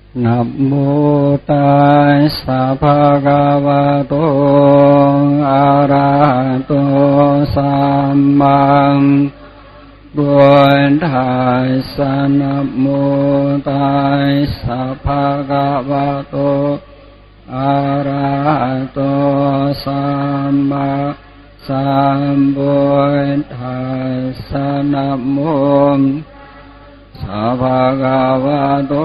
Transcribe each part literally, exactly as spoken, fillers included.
Nam mô Tassa Bhagavato Arahato Samma Buddhassa. Nam mô Tassa Bhagavato Arahato Samma Sambuddhassa. Nam mô Sa Bhagavato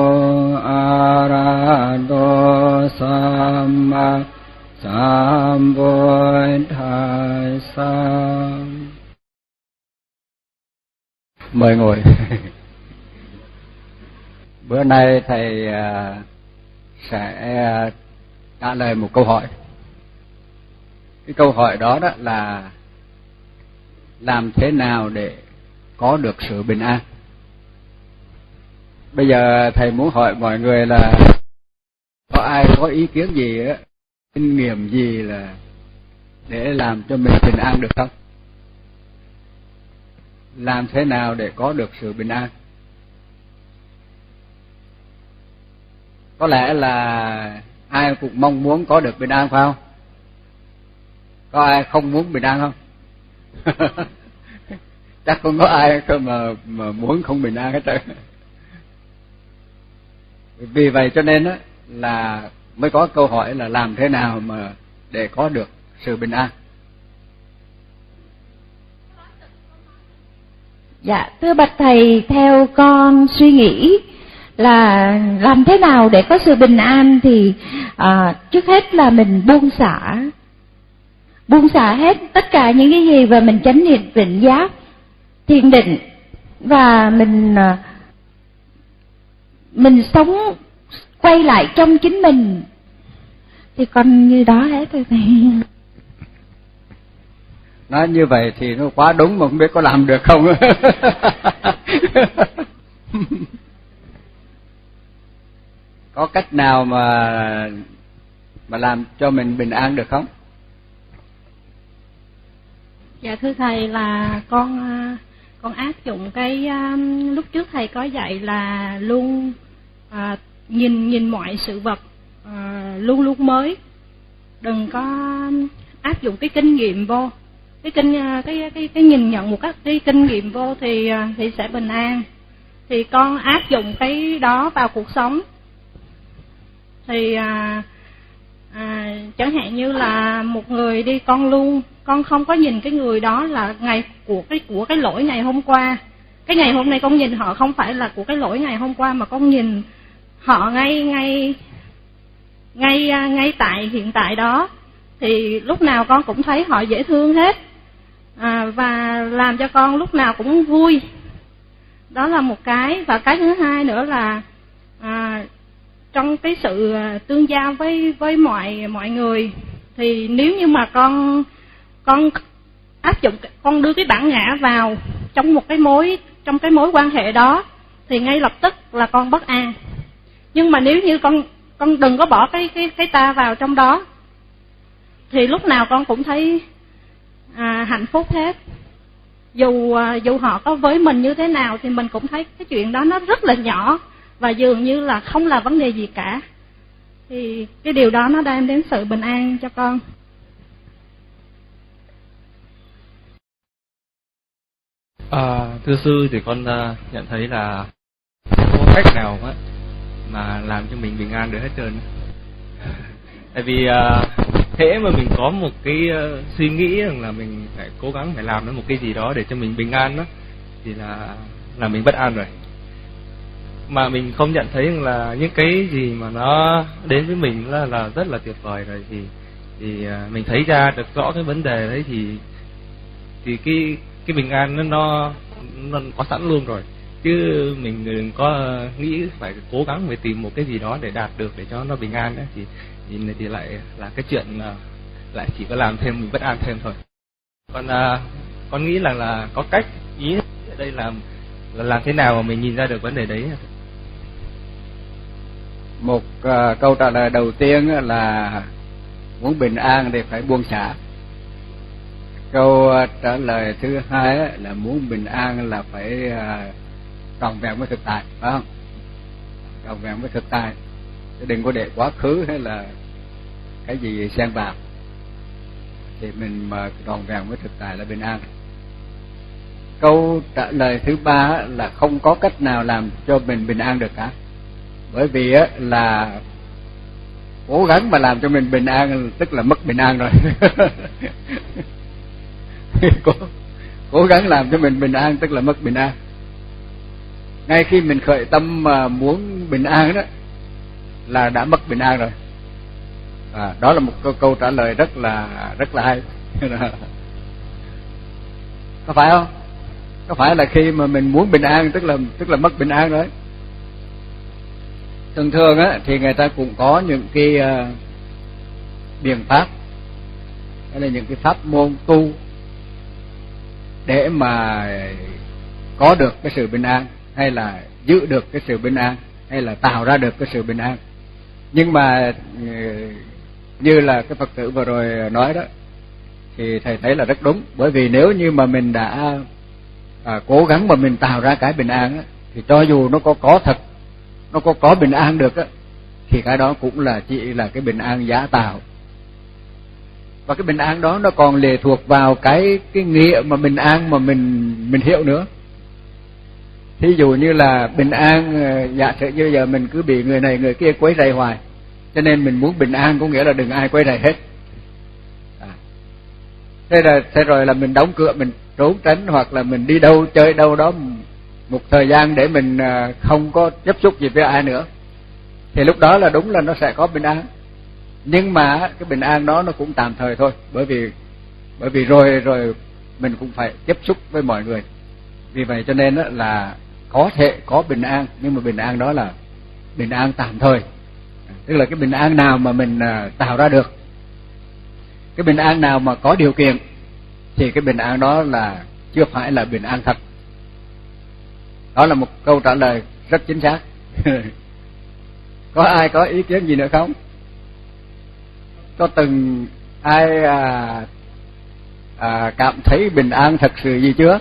Arahato Samma Sambuddhassa. Mời ngồi. Bữa nay thầy sẽ trả lời một câu hỏi. Cái câu hỏi đó đó là làm thế nào để có được sự bình an? Bây giờ thầy muốn hỏi mọi người là có ai có ý kiến gì á, kinh nghiệm gì là để làm cho mình bình an được không? Làm thế nào để có được sự bình an? Có lẽ là ai cũng mong muốn có được bình an phải không? Có ai không muốn bình an không? Chắc không có ai mà mà muốn không bình an hết trơn. Vì vậy cho nên á là mới có câu hỏi là làm thế nào mà để có được sự bình an. Dạ, thưa bạch thầy, theo con suy nghĩ là làm thế nào để có sự bình an thì à, trước hết là mình buông xả, buông xả hết tất cả những cái gì và mình chánh niệm tỉnh giác, thiền định, và mình mình sống quay lại trong chính mình, thì con như đó hết rồi thầy. Nói như vậy thì nó quá đúng mà không biết có làm được không. Có cách nào mà mà làm cho mình bình an được không? Dạ thưa thầy, là con con áp dụng cái um, lúc trước thầy có dạy là luôn à, nhìn nhìn mọi sự vật à, luôn luôn mới, đừng có áp dụng cái kinh nghiệm vô, cái kinh cái cái cái nhìn nhận một cách cái kinh nghiệm vô thì thì sẽ bình an. Thì con áp dụng cái đó vào cuộc sống. Thì à, à, chẳng hạn như là một người đi, con luôn con không có nhìn cái người đó là ngày của cái của cái lỗi ngày hôm qua. Cái ngày hôm nay con nhìn họ không phải là của cái lỗi ngày hôm qua, mà con nhìn họ ngay ngay ngay ngay tại hiện tại đó. Thì lúc nào con cũng thấy họ dễ thương hết, à, và làm cho con lúc nào cũng vui. Đó là một cái. Và cái thứ hai nữa là à, trong cái sự tương giao với với mọi mọi người, thì nếu như mà con con áp dụng, con đưa cái bản ngã vào trong một cái mối trong cái mối quan hệ đó, thì ngay lập tức là con bất an. Nhưng mà nếu như con con đừng có bỏ cái cái cái ta vào trong đó, thì lúc nào con cũng thấy à, hạnh phúc hết. Dù à, dù họ có với mình như thế nào thì mình cũng thấy cái chuyện đó nó rất là nhỏ và dường như là không là vấn đề gì cả. Thì cái điều đó nó đem đến sự bình an cho con. À, thưa sư, thì con uh, nhận thấy là không có cách nào á mà làm cho mình bình an được hết trơn. Tại vì uh, hễ mà mình có một cái uh, suy nghĩ rằng là mình phải cố gắng phải làm nó một cái gì đó để cho mình bình an đó, thì là là mình bất an rồi. Mà mình không nhận thấy rằng là những cái gì mà nó đến với mình là, là rất là tuyệt vời rồi, thì thì uh, mình thấy ra được rõ cái vấn đề đấy, thì thì cái cái bình an nó nó nó có sẵn luôn rồi. Chứ mình đừng có nghĩ phải cố gắng phải tìm một cái gì đó để đạt được để cho nó bình an ấy, thì thì, thì lại là cái chuyện lại chỉ có làm thêm mình bất an thêm thôi. Còn à, con nghĩ là là có cách, ý ở đây là là làm thế nào mà mình nhìn ra được vấn đề đấy. Một uh, câu trả lời đầu tiên là muốn bình an thì phải buông xả. Câu uh, trả lời thứ hai là muốn bình an là phải uh, trọn vẹn với thực tại, phải không? trọn vẹn với thực tại, chứ đừng có để quá khứ hay là cái gì xen vào, thì mình mà trọn vẹn với thực tại là bình an. Câu trả lời thứ ba là không có cách nào làm cho mình bình an được cả, bởi vì là cố gắng mà làm cho mình bình an tức là mất bình an rồi. cố, cố gắng làm cho mình bình an tức là mất bình an. Ngay khi mình khởi tâm mà muốn bình an đó là đã mất bình an rồi. À, đó là một câu, câu trả lời rất là rất là hay. Có phải không? Có phải là khi mà mình muốn bình an tức là tức là mất bình an rồi. Thường thường á thì người ta cũng có những cái uh, biện pháp hay là những cái pháp môn tu để mà có được cái sự bình an, hay là giữ được cái sự bình an, hay là tạo ra được cái sự bình an. Nhưng mà như là cái Phật tử vừa rồi nói đó thì thầy thấy là rất đúng, bởi vì nếu như mà mình đã à, cố gắng mà mình tạo ra cái bình an á, thì cho dù nó có có thật, nó có có bình an được á, thì cái đó cũng là chỉ là cái bình an giả tạo. Và cái bình an đó nó còn lệ thuộc vào cái cái nghĩa mà bình an mà mình mình hiểu nữa. Thí dụ như là bình an, giả sử như giờ mình cứ bị người này người kia quấy rầy hoài, cho nên mình muốn bình an có nghĩa là đừng ai quấy rầy hết. À. Thế là thế rồi là mình đóng cửa, mình trốn tránh, hoặc là mình đi đâu chơi đâu đó một thời gian để mình không có tiếp xúc gì với ai nữa. Thì lúc đó là đúng là nó sẽ có bình an. Nhưng mà cái bình an đó nó cũng tạm thời thôi, bởi vì bởi vì rồi rồi mình cũng phải tiếp xúc với mọi người. Vì vậy cho nên là có thể có bình an, nhưng mà bình an đó là bình an tạm thời. Tức là cái bình an nào mà mình tạo ra được, cái bình an nào mà có điều kiện, thì cái bình an đó là chưa phải là bình an thật. Đó là một câu trả lời rất chính xác. Có ai có ý kiến gì nữa không? Có từng ai à, à, cảm thấy bình an thật sự gì chưa?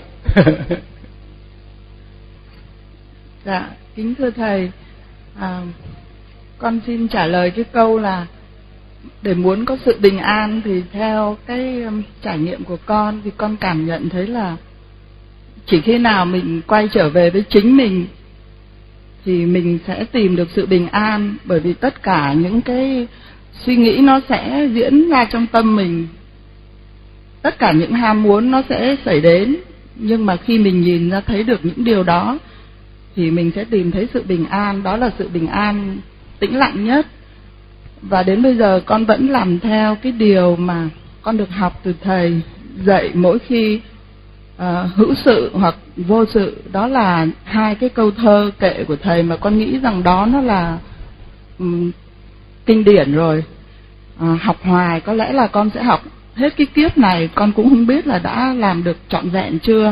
Dạ, kính thưa thầy, à, con xin trả lời cái câu là để muốn có sự bình an thì theo cái um, trải nghiệm của con thì con cảm nhận thấy là chỉ khi nào mình quay trở về với chính mình thì mình sẽ tìm được sự bình an, bởi vì tất cả những cái suy nghĩ nó sẽ diễn ra trong tâm mình, tất cả những ham muốn nó sẽ xảy đến, nhưng mà khi mình nhìn ra thấy được những điều đó thì mình sẽ tìm thấy sự bình an. Đó là sự bình an tĩnh lặng nhất. Và đến bây giờ con vẫn làm theo cái điều mà con được học từ thầy dạy mỗi khi uh, hữu sự hoặc vô sự. Đó là hai cái câu thơ kệ của thầy mà con nghĩ rằng đó nó là um, kinh điển rồi. Uh, học hoài có lẽ là con sẽ học hết cái kiếp này, con cũng không biết là đã làm được trọn vẹn chưa.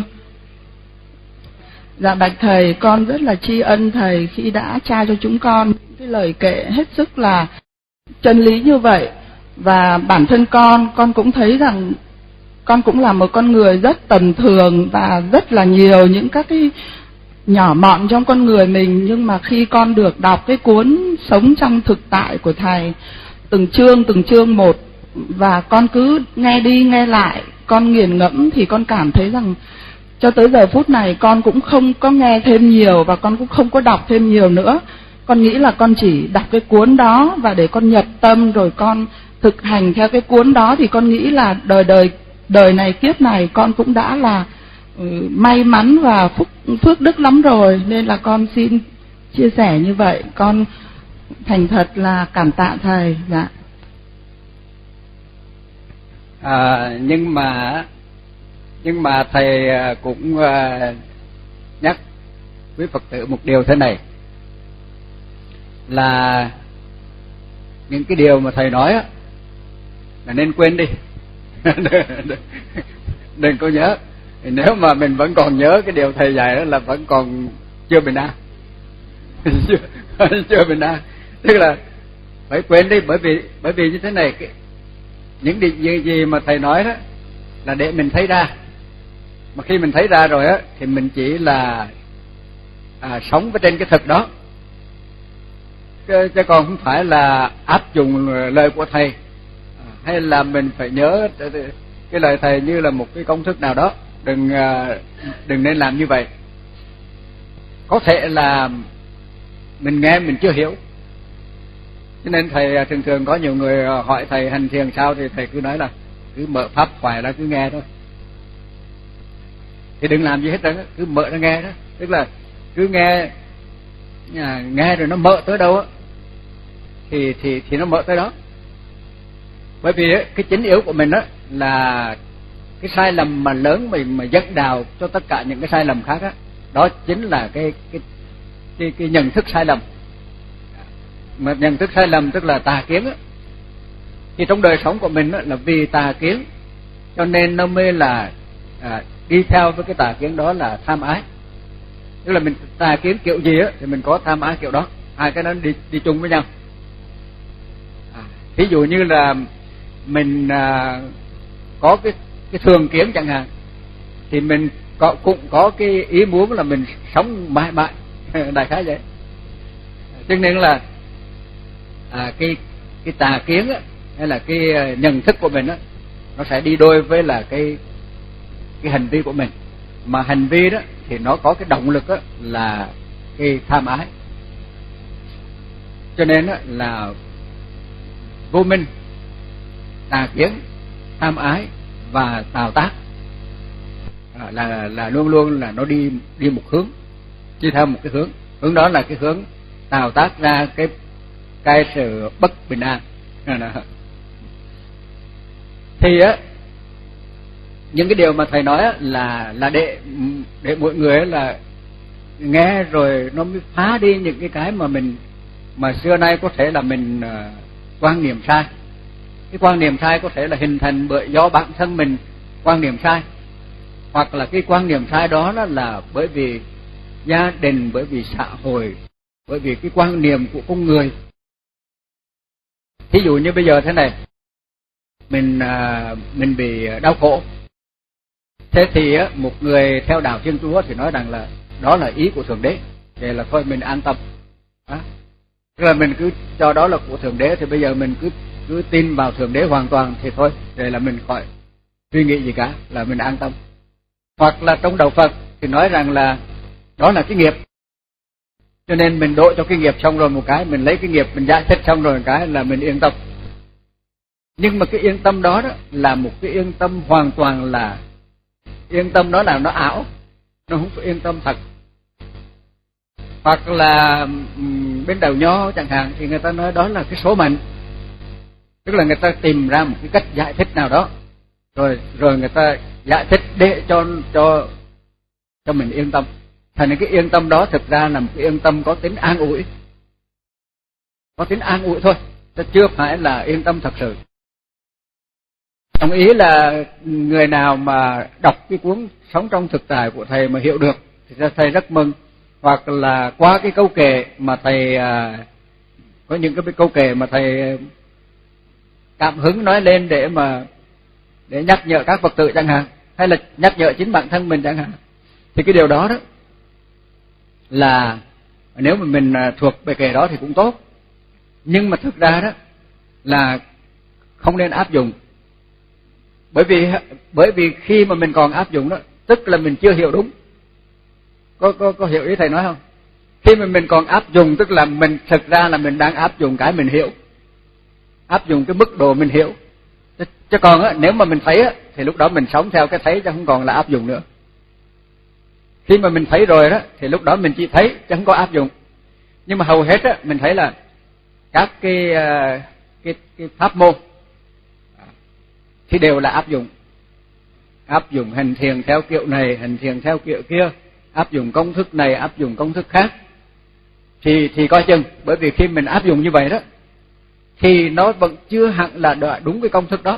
Dạ bạch thầy, con rất là tri ân thầy khi đã trao cho chúng con cái lời kệ hết sức là chân lý như vậy. Và bản thân con, con cũng thấy rằng con cũng là một con người rất tầm thường và rất là nhiều những các cái nhỏ mọn trong con người mình. Nhưng mà khi con được đọc cái cuốn Sống trong thực tại của thầy, từng chương từng chương một, và con cứ nghe đi nghe lại, con nghiền ngẫm, thì con cảm thấy rằng cho tới giờ phút này con cũng không có nghe thêm nhiều và con cũng không có đọc thêm nhiều nữa. Con nghĩ là con chỉ đọc cái cuốn đó và để con nhập tâm rồi con thực hành theo cái cuốn đó, thì con nghĩ là đời đời đời này kiếp này con cũng đã là uh, may mắn và phúc phước đức lắm rồi. Nên là con xin chia sẻ như vậy. Con thành thật là cảm tạ thầy. Dạ. À, nhưng mà nhưng mà thầy cũng uh, nhắc quý Phật tử một điều thế này, là những cái điều mà thầy nói á là nên quên đi. Đừng có nhớ. Nếu mà mình vẫn còn nhớ cái điều thầy dạy đó là vẫn còn chưa bình an. chưa, chưa bình an. Tức là phải quên đi, bởi vì bởi vì như thế này, cái, những gì, gì mà thầy nói đó là để mình thấy ra. Mà khi mình thấy ra rồi á thì mình chỉ là à, sống với trên cái thực đó. chứ, chứ còn không phải là áp dụng lời của thầy, hay là mình phải nhớ cái lời thầy như là một cái công thức nào đó. Đừng đừng nên làm như vậy. Có thể là mình nghe mình chưa hiểu, cho nên thầy thường thường có nhiều người hỏi thầy hành thiền sao, thì thầy cứ nói là cứ mở pháp thoại ra cứ nghe thôi, thì đừng làm gì hết đó, cứ mở ra nghe đó. Tức là cứ nghe à, nghe rồi nó mở tới đâu á thì thì thì nó mở tới đó. Bởi vì cái chính yếu của mình đó là cái sai lầm mà lớn mình mà dẫn đào cho tất cả những cái sai lầm khác đó, đó chính là cái cái cái, cái nhận thức sai lầm. Mà nhận thức sai lầm tức là tà kiến á. Thì trong đời sống của mình á, là vì tà kiến cho nên nó mới là à, đi theo với cái tà kiến đó là tham ái. Tức là mình tà kiến kiểu gì á thì mình có tham ái kiểu đó, hai cái đó đi đi chung với nhau. À, ví dụ như là mình à, có cái cái thường kiến chẳng hạn, thì mình có, cũng có cái ý muốn là mình sống mãi mãi đại khái vậy. Cho nên là à, cái cái tà kiến á, hay là cái nhận thức của mình á, nó sẽ đi đôi với là cái cái hành vi của mình. Mà hành vi đó thì nó có cái động lực á, là cái tham ái. Cho nên á, là vô minh, tà kiến, tham ái và tào tác à, là là luôn luôn là nó đi đi một hướng, đi theo một cái hướng. Hướng đó là cái hướng tào tác ra cái cái sự bất bình an. Thì á, những cái điều mà thầy nói á, là là để để mọi người là nghe rồi nó mới phá đi những cái cái mà mình mà xưa nay có thể là mình uh, quan niệm sai. Cái quan niệm sai có thể là hình thành bởi do bản thân mình quan niệm sai, hoặc là cái quan niệm sai đó, đó là bởi vì gia đình, bởi vì xã hội, bởi vì cái quan niệm của con người. Thí dụ như bây giờ thế này, mình uh, mình bị đau khổ, thế thì á, một người theo đạo Thiên Chúa thì nói rằng là đó là ý của Thượng Đế, vậy là thôi mình an tâm. Đó. Tức là mình cứ cho đó là của Thượng Đế, thì bây giờ mình cứ cứ tin vào Thượng Đế hoàn toàn thì thôi, vậy là mình khỏi suy nghĩ gì cả, là mình an tâm. Hoặc là trong đạo Phật thì nói rằng là đó là cái nghiệp, cho nên mình đổ cho cái nghiệp xong rồi một cái, mình lấy cái nghiệp mình giải thích xong rồi một cái là mình yên tâm. Nhưng mà cái yên tâm đó, đó là một cái yên tâm hoàn toàn là yên tâm, đó là nó ảo, nó không phải yên tâm thật. Hoặc là bên đạo Nho chẳng hạn thì người ta nói đó là cái số mệnh, tức là người ta tìm ra một cái cách giải thích nào đó, rồi rồi người ta giải thích để cho cho cho mình yên tâm. Thành ra cái yên tâm đó thực ra là một cái yên tâm có tính an ủi, có tính an ủi thôi, chứ chưa phải là yên tâm thật sự. Đồng ý là người nào mà đọc cái cuốn Sống trong thực tại của thầy mà hiểu được thì thầy rất mừng. Hoặc là qua cái câu kệ mà thầy à, có những cái câu kệ mà thầy cảm hứng nói lên để mà để nhắc nhở các Phật tử chẳng hạn, hay là nhắc nhở chính bản thân mình chẳng hạn, thì cái điều đó đó là nếu mà mình thuộc bài kệ đó thì cũng tốt. Nhưng mà thực ra đó là không nên áp dụng. Bởi vì bởi vì khi mà mình còn áp dụng đó, tức là mình chưa hiểu đúng. Có có có hiểu ý thầy nói không? Khi mà mình còn áp dụng tức là mình thực ra là mình đang áp dụng cái mình hiểu, áp dụng cái mức độ mình hiểu. Chứ còn á, nếu mà mình thấy á, thì lúc đó mình sống theo cái thấy chứ không còn là áp dụng nữa. Khi mà mình thấy rồi đó thì lúc đó mình chỉ thấy chứ không có áp dụng. Nhưng mà hầu hết á, mình thấy là các cái cái cái pháp môn thì đều là áp dụng. Áp dụng hành thiền theo kiểu này, hành thiền theo kiểu kia, áp dụng công thức này, áp dụng công thức khác. Thì thì coi chừng, bởi vì khi mình áp dụng như vậy đó thì nó vẫn chưa hẳn là đúng cái công thức đó.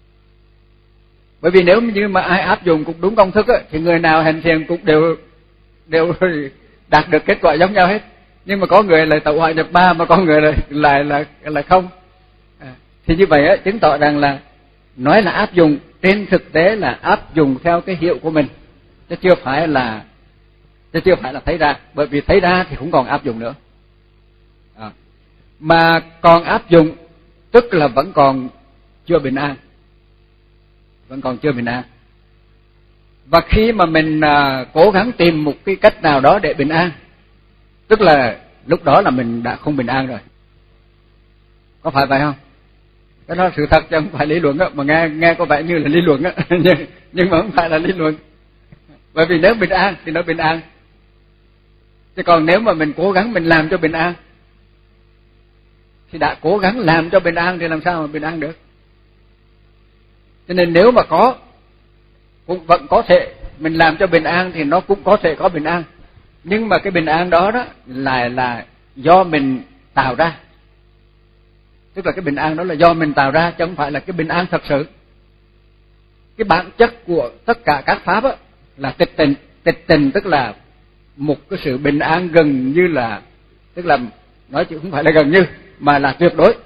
Bởi vì nếu như mà ai áp dụng cũng đúng công thức á, thì người nào hành thiền cũng đều đều đạt được kết quả giống nhau hết. Nhưng mà có người lại tẩu hỏa nhập ba, mà có người lại lại là là không. À, thì như vậy á, chứng tỏ rằng là nói là áp dụng, trên thực tế là áp dụng theo cái hiệu của mình, chứ chưa phải là chứ chưa phải là thấy ra. Bởi vì thấy ra thì không còn áp dụng nữa. À, mà còn áp dụng, tức là vẫn còn chưa bình an, vẫn còn chưa bình an. Và khi mà mình à, cố gắng tìm một cái cách nào đó để bình an, tức là lúc đó là mình đã không bình an rồi. Có phải vậy không? Cái đó là sự thật chứ không phải lý luận á, mà nghe nghe có vẻ như là lý luận á, nhưng, nhưng mà không phải là lý luận. Bởi vì nếu bình an thì nó bình an. Chứ còn nếu mà mình cố gắng mình làm cho bình an, thì đã cố gắng làm cho bình an thì làm sao mà bình an được. Cho nên nếu mà có, cũng vẫn có thể mình làm cho bình an thì nó cũng có thể có bình an. Nhưng mà cái bình an đó đó lại là do mình tạo ra. Tức là cái bình an đó là do mình tạo ra chứ không phải là cái bình an thật sự. Cái bản chất của tất cả các pháp á, là tịch tình. Tịch tình tức là một cái sự bình an gần như là, tức là nói chứ không phải là gần như, mà là tuyệt đối.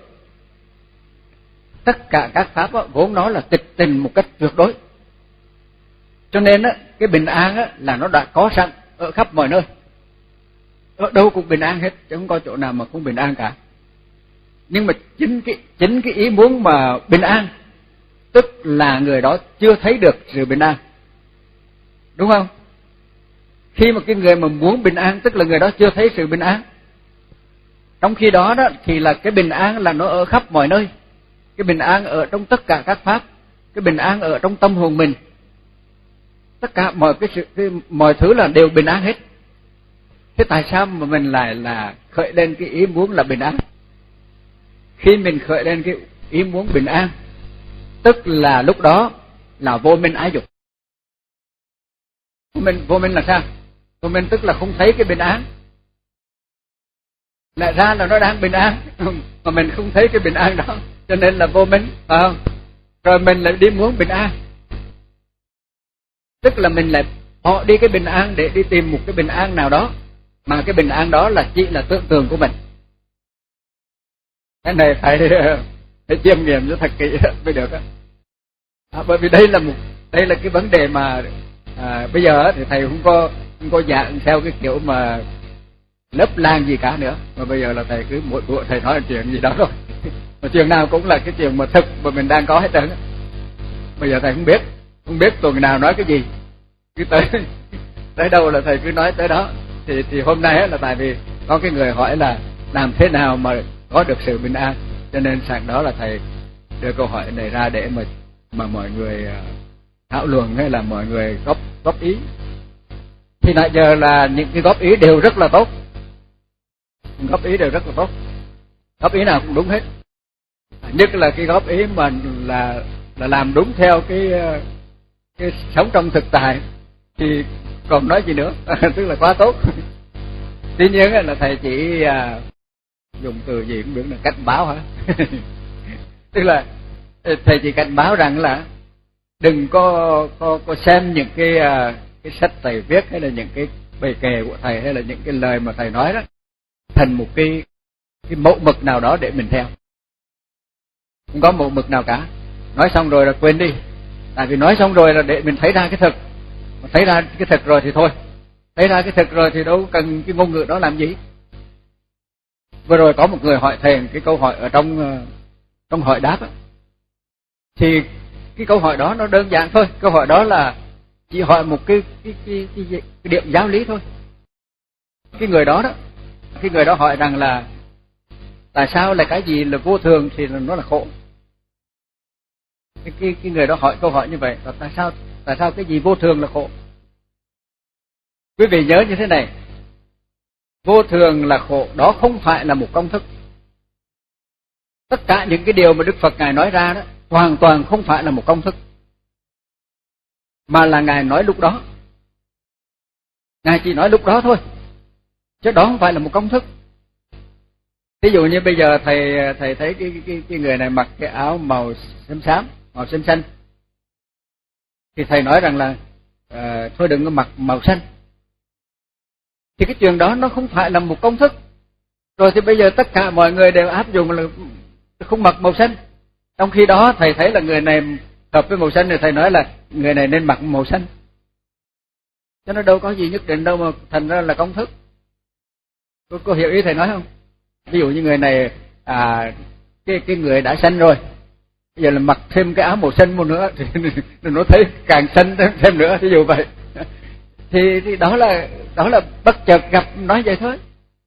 Tất cả các pháp á, vốn nó là tịch tình một cách tuyệt đối. Cho nên á, cái bình an á, là nó đã có sẵn ở khắp mọi nơi. Ở đâu cũng bình an hết, chứ không có chỗ nào mà không bình an cả. Nhưng mà chính cái, chính cái ý muốn mà bình an, tức là người đó chưa thấy được sự bình an. Đúng không? Khi mà cái người mà muốn bình an, tức là người đó chưa thấy sự bình an. Trong khi đó đó thì là cái bình an là nó ở khắp mọi nơi. Cái bình an ở trong tất cả các pháp, cái bình an ở trong tâm hồn mình. Tất cả mọi cái sự cái, mọi thứ là đều bình an hết. Thế tại sao mà mình lại là khởi lên cái ý muốn là bình an? Khi mình khởi lên cái ý muốn bình an, tức là lúc đó là vô minh ái dục. Vô minh, vô minh là sao? Vô minh tức là không thấy cái bình an. Lại ra là nó đang bình an, mà mình không thấy cái bình an đó, cho nên là vô minh, phải không? Rồi mình lại đi muốn bình an. Tức là mình lại bỏ đi cái bình an để đi tìm một cái bình an nào đó, mà cái bình an đó là chỉ là tưởng tượng của mình. Cái này phải phải chiêm nghiệm cho thật kỹ mới được á. À, bởi vì đây là một đây là cái vấn đề mà à, bây giờ thì thầy không có không có dạng theo cái kiểu mà lấp lan gì cả nữa, mà bây giờ là thầy cứ mỗi buổi thầy nói chuyện gì đó thôi. Mà chuyện nào cũng là cái chuyện mà thực mà mình đang có hết trơn á. Bây giờ thầy không biết không biết tuần nào nói cái gì, cứ tới tới đâu là thầy cứ nói tới đó. Thì thì hôm nay là tại vì có cái người hỏi là làm thế nào mà có được sự bình an, cho nên sẵn đó là thầy đưa câu hỏi này ra để mà mà mọi người thảo luận hay là mọi người góp góp ý. Thì nãy giờ là những cái góp ý đều rất là tốt, góp ý đều rất là tốt, góp ý nào cũng đúng hết. Nhất là cái góp ý mà là là làm đúng theo cái cái sống trong thực tại thì còn nói gì nữa. Tức là quá tốt. Tuy nhiên là thầy chỉ à, dùng từ gì cũng được là cảnh báo hả? Tức là thầy chỉ cảnh báo rằng là đừng có có, có xem những cái cái sách thầy viết hay là những cái bài kệ của thầy hay là những cái lời mà thầy nói đó thành một cái cái mẫu mực nào đó để mình theo. Không có mẫu mực nào cả. Nói xong rồi là quên đi. Tại vì nói xong rồi là để mình thấy ra cái thực. Mà thấy ra cái thực rồi thì thôi. Thấy ra cái thực rồi thì đâu cần cái ngôn ngữ đó làm gì. Vừa rồi có một người hỏi thầy cái câu hỏi ở trong trong hỏi đáp á. Thì cái câu hỏi đó nó đơn giản thôi. Câu hỏi đó là chỉ hỏi một cái cái cái, cái, cái, cái điểm giáo lý thôi. Cái người đó đó, cái người đó hỏi rằng là tại sao là cái gì là vô thường thì nó là khổ. Cái cái, cái người đó hỏi câu hỏi như vậy, là tại sao tại sao cái gì vô thường là khổ? Quý vị nhớ như thế này, vô thường là khổ, đó không phải là một công thức. Tất cả những cái điều mà Đức Phật Ngài nói ra đó hoàn toàn không phải là một công thức, mà là Ngài nói lúc đó. Ngài chỉ nói lúc đó thôi, chứ đó không phải là một công thức. Ví dụ như bây giờ thầy thầy thấy cái cái cái người này mặc cái áo màu xám xám, màu xanh xanh, thì thầy nói rằng là uh, thôi đừng có mặc màu xanh. Thì cái chuyện đó nó không phải là một công thức. Rồi thì bây giờ tất cả mọi người đều áp dụng là không mặc màu xanh. Trong khi đó thầy thấy là người này hợp với màu xanh thì thầy nói là người này nên mặc màu xanh. Cho nó đâu có gì nhất định đâu mà thành ra là công thức. Cô, cô hiểu ý thầy nói không? Ví dụ như người này à, cái cái người đã sanh rồi, bây giờ là mặc thêm cái áo màu xanh một nữa thì nó thấy càng xanh thêm nữa, ví dụ vậy. Thì, thì đó là đó là bất chợt gặp nói vậy thôi.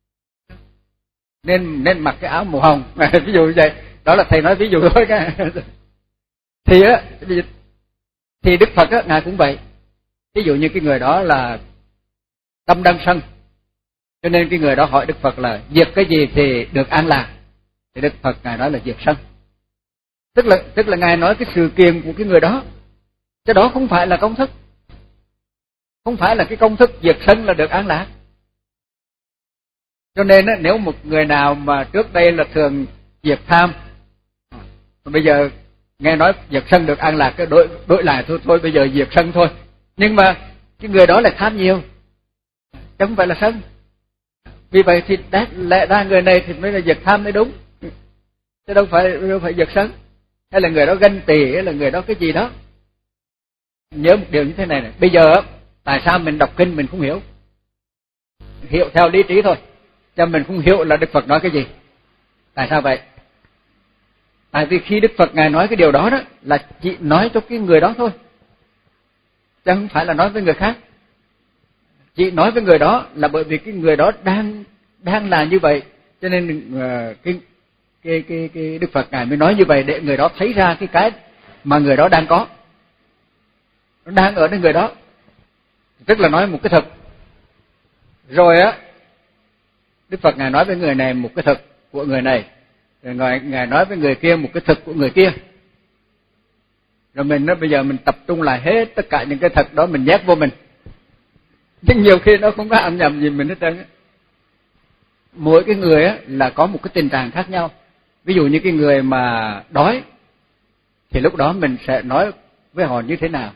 Nên nên mặc cái áo màu hồng, ví dụ như vậy. Đó là thầy nói ví dụ thôi cả. Thì á, thì Đức Phật á, ngài cũng vậy. Ví dụ như cái người đó là tâm đang sân, cho nên cái người đó hỏi Đức Phật là diệt cái gì thì được an lạc, thì Đức Phật ngài nói là diệt sân. Tức là tức là ngài nói cái sự kiện của cái người đó, chứ đó không phải là công thức, không phải là cái công thức diệt sân là được an lạc. Cho nên á, nếu một người nào mà trước đây là thường diệt tham, bây giờ nghe nói diệt sân được an lạc, cái đổi đổi lại thôi thôi bây giờ diệt sân thôi, nhưng mà cái người đó lại tham nhiều, chứ không phải là sân. Vì vậy thì lẽ ra người này thì mới là diệt tham mới đúng, chứ đâu phải đâu phải diệt sân, hay là người đó ganh tỳ, hay là người đó cái gì đó. Nhớ một điều như thế này này, bây giờ tại sao mình đọc kinh mình không hiểu, hiểu theo lý trí thôi, cho mình không hiểu là Đức Phật nói cái gì. Tại sao vậy? Tại vì khi Đức Phật ngài nói cái điều đó đó là chỉ nói cho cái người đó thôi, chứ không phải là nói với người khác. Chỉ nói với người đó là bởi vì cái người đó đang đang là như vậy, cho nên uh, cái cái cái cái Đức Phật ngài mới nói như vậy để người đó thấy ra cái cái mà người đó đang có, nó đang ở nơi người đó, tức là nói một cái thực. Rồi á, Đức Phật ngài nói với người này một cái thực của người này, rồi ngài ngài nói với người kia một cái thực của người kia. Rồi mình nó bây giờ mình tập trung lại hết tất cả những cái thực đó mình nhét vô mình, nhưng nhiều khi nó không có ăn nhầm gì mình hết trơn á. Mỗi cái người á là có một cái tình trạng khác nhau. Ví dụ như cái người mà đói thì lúc đó mình sẽ nói với họ như thế nào,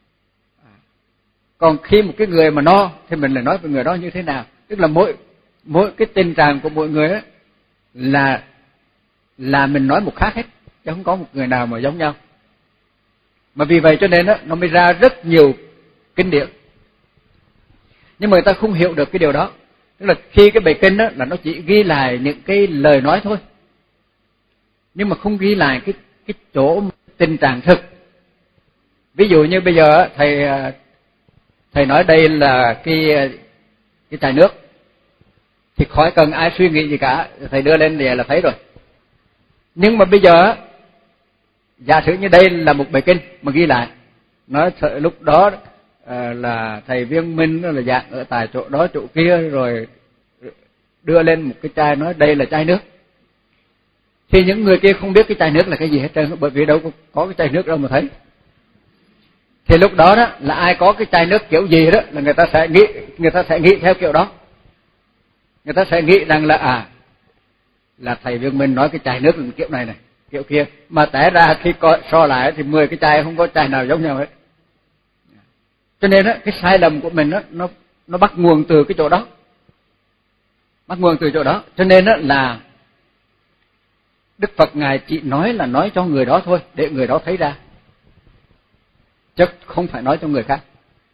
còn khi một cái người mà no thì mình lại nói với người đó như thế nào. Tức là mỗi mỗi cái tình trạng của mỗi người á là là mình nói một khác hết, chứ không có một người nào mà giống nhau. Mà vì vậy cho nên á nó mới ra rất nhiều kinh điển, nhưng mà người ta không hiểu được cái điều đó. Tức là khi cái bài kinh đó là nó chỉ ghi lại những cái lời nói thôi, nhưng mà không ghi lại cái cái chỗ tình trạng thực. Ví dụ như bây giờ thầy thầy nói đây là cái cái chai nước, thì khỏi cần ai suy nghĩ gì cả, thầy đưa lên thì là thấy rồi. Nhưng mà bây giờ giả sử như đây là một bài kinh mà ghi lại, nói lúc đó là thầy Viên Minh là dạng ở tại chỗ đó chỗ kia, rồi đưa lên một cái chai nói đây là chai nước, thì những người kia không biết cái chai nước là cái gì hết trơn, bởi vì đâu có, có cái chai nước đâu mà thấy. Thì lúc đó đó là ai có cái chai nước kiểu gì đó là người ta sẽ nghĩ người ta sẽ nghĩ theo kiểu đó. Người ta sẽ nghĩ rằng là à là thầy Viên Minh nói cái chai nước là kiểu này này kiểu kia, mà té ra khi coi so lại thì mười cái chai không có chai nào giống nhau hết. Cho nên á cái sai lầm của mình á nó nó bắt nguồn từ cái chỗ đó, bắt nguồn từ chỗ đó. Cho nên á là Đức Phật ngài chỉ nói là nói cho người đó thôi, để người đó thấy ra, chứ không phải nói cho người khác.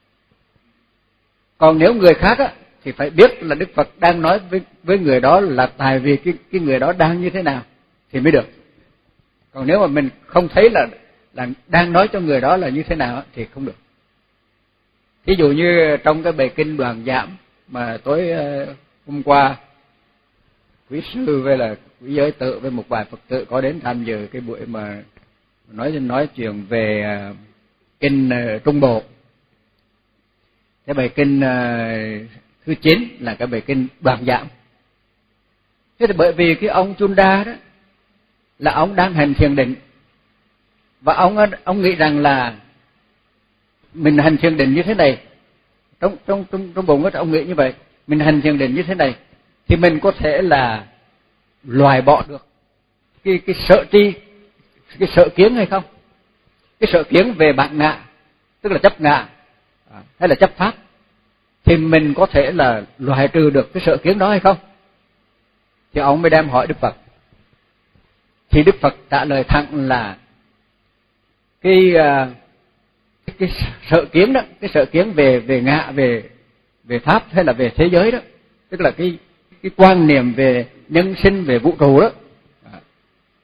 Còn nếu người khác á thì phải biết là Đức Phật đang nói với với người đó là tại vì cái cái người đó đang như thế nào thì mới được. Còn nếu mà mình không thấy là là đang nói cho người đó là như thế nào thì không được. Ví dụ như trong cái bài kinh Đoàn Giảm mà tối hôm qua quý sư với là quý giới tự với một vài Phật tử có đến tham dự cái buổi mà nói nói chuyện về kinh Trung Bộ. Cái bài kinh thứ chín là cái bài kinh Đoàn Giảm. Thế thì bởi vì cái ông Chunda đó là ông đang hành thiền định, và ông ông nghĩ rằng là mình hành thiền định như thế này, trong trong trong trong bụng ông nghĩ như vậy, mình hành thiền định như thế này thì mình có thể là loại bỏ được cái cái sợ tri, cái sợ kiến hay không? Cái sợ kiến về bản ngã, tức là chấp ngã hay là chấp pháp, thì mình có thể là loại trừ được cái sợ kiến đó hay không? Thì ông mới đem hỏi Đức Phật. Thì Đức Phật trả lời thẳng là cái cái, cái sợ kiến đó, cái sợ kiến về về ngã, về về pháp hay là về thế giới đó, tức là cái cái quan niệm về nhân sinh, về vũ trụ đó,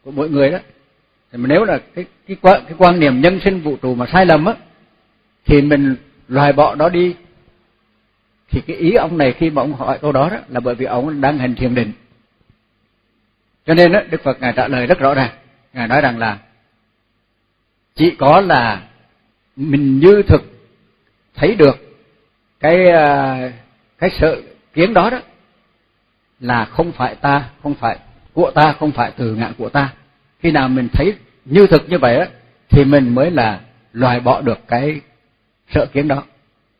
của mỗi người đó. Thì mà nếu là cái cái quan, cái quan niệm nhân sinh vũ trụ mà sai lầm á, thì mình loại bỏ đó đi. Thì cái ý ông này khi mà ông hỏi câu đó, đó là bởi vì ông đang hành thiền định. Cho nên đó, Đức Phật Ngài trả lời rất rõ ràng. Ngài nói rằng là chỉ có là mình như thực thấy được cái cái sự kiến đó đó là không phải ta, không phải của ta, không phải từ ngã của ta. Khi nào mình thấy như thực như vậy đó, thì mình mới là loại bỏ được cái sợ kiến đó.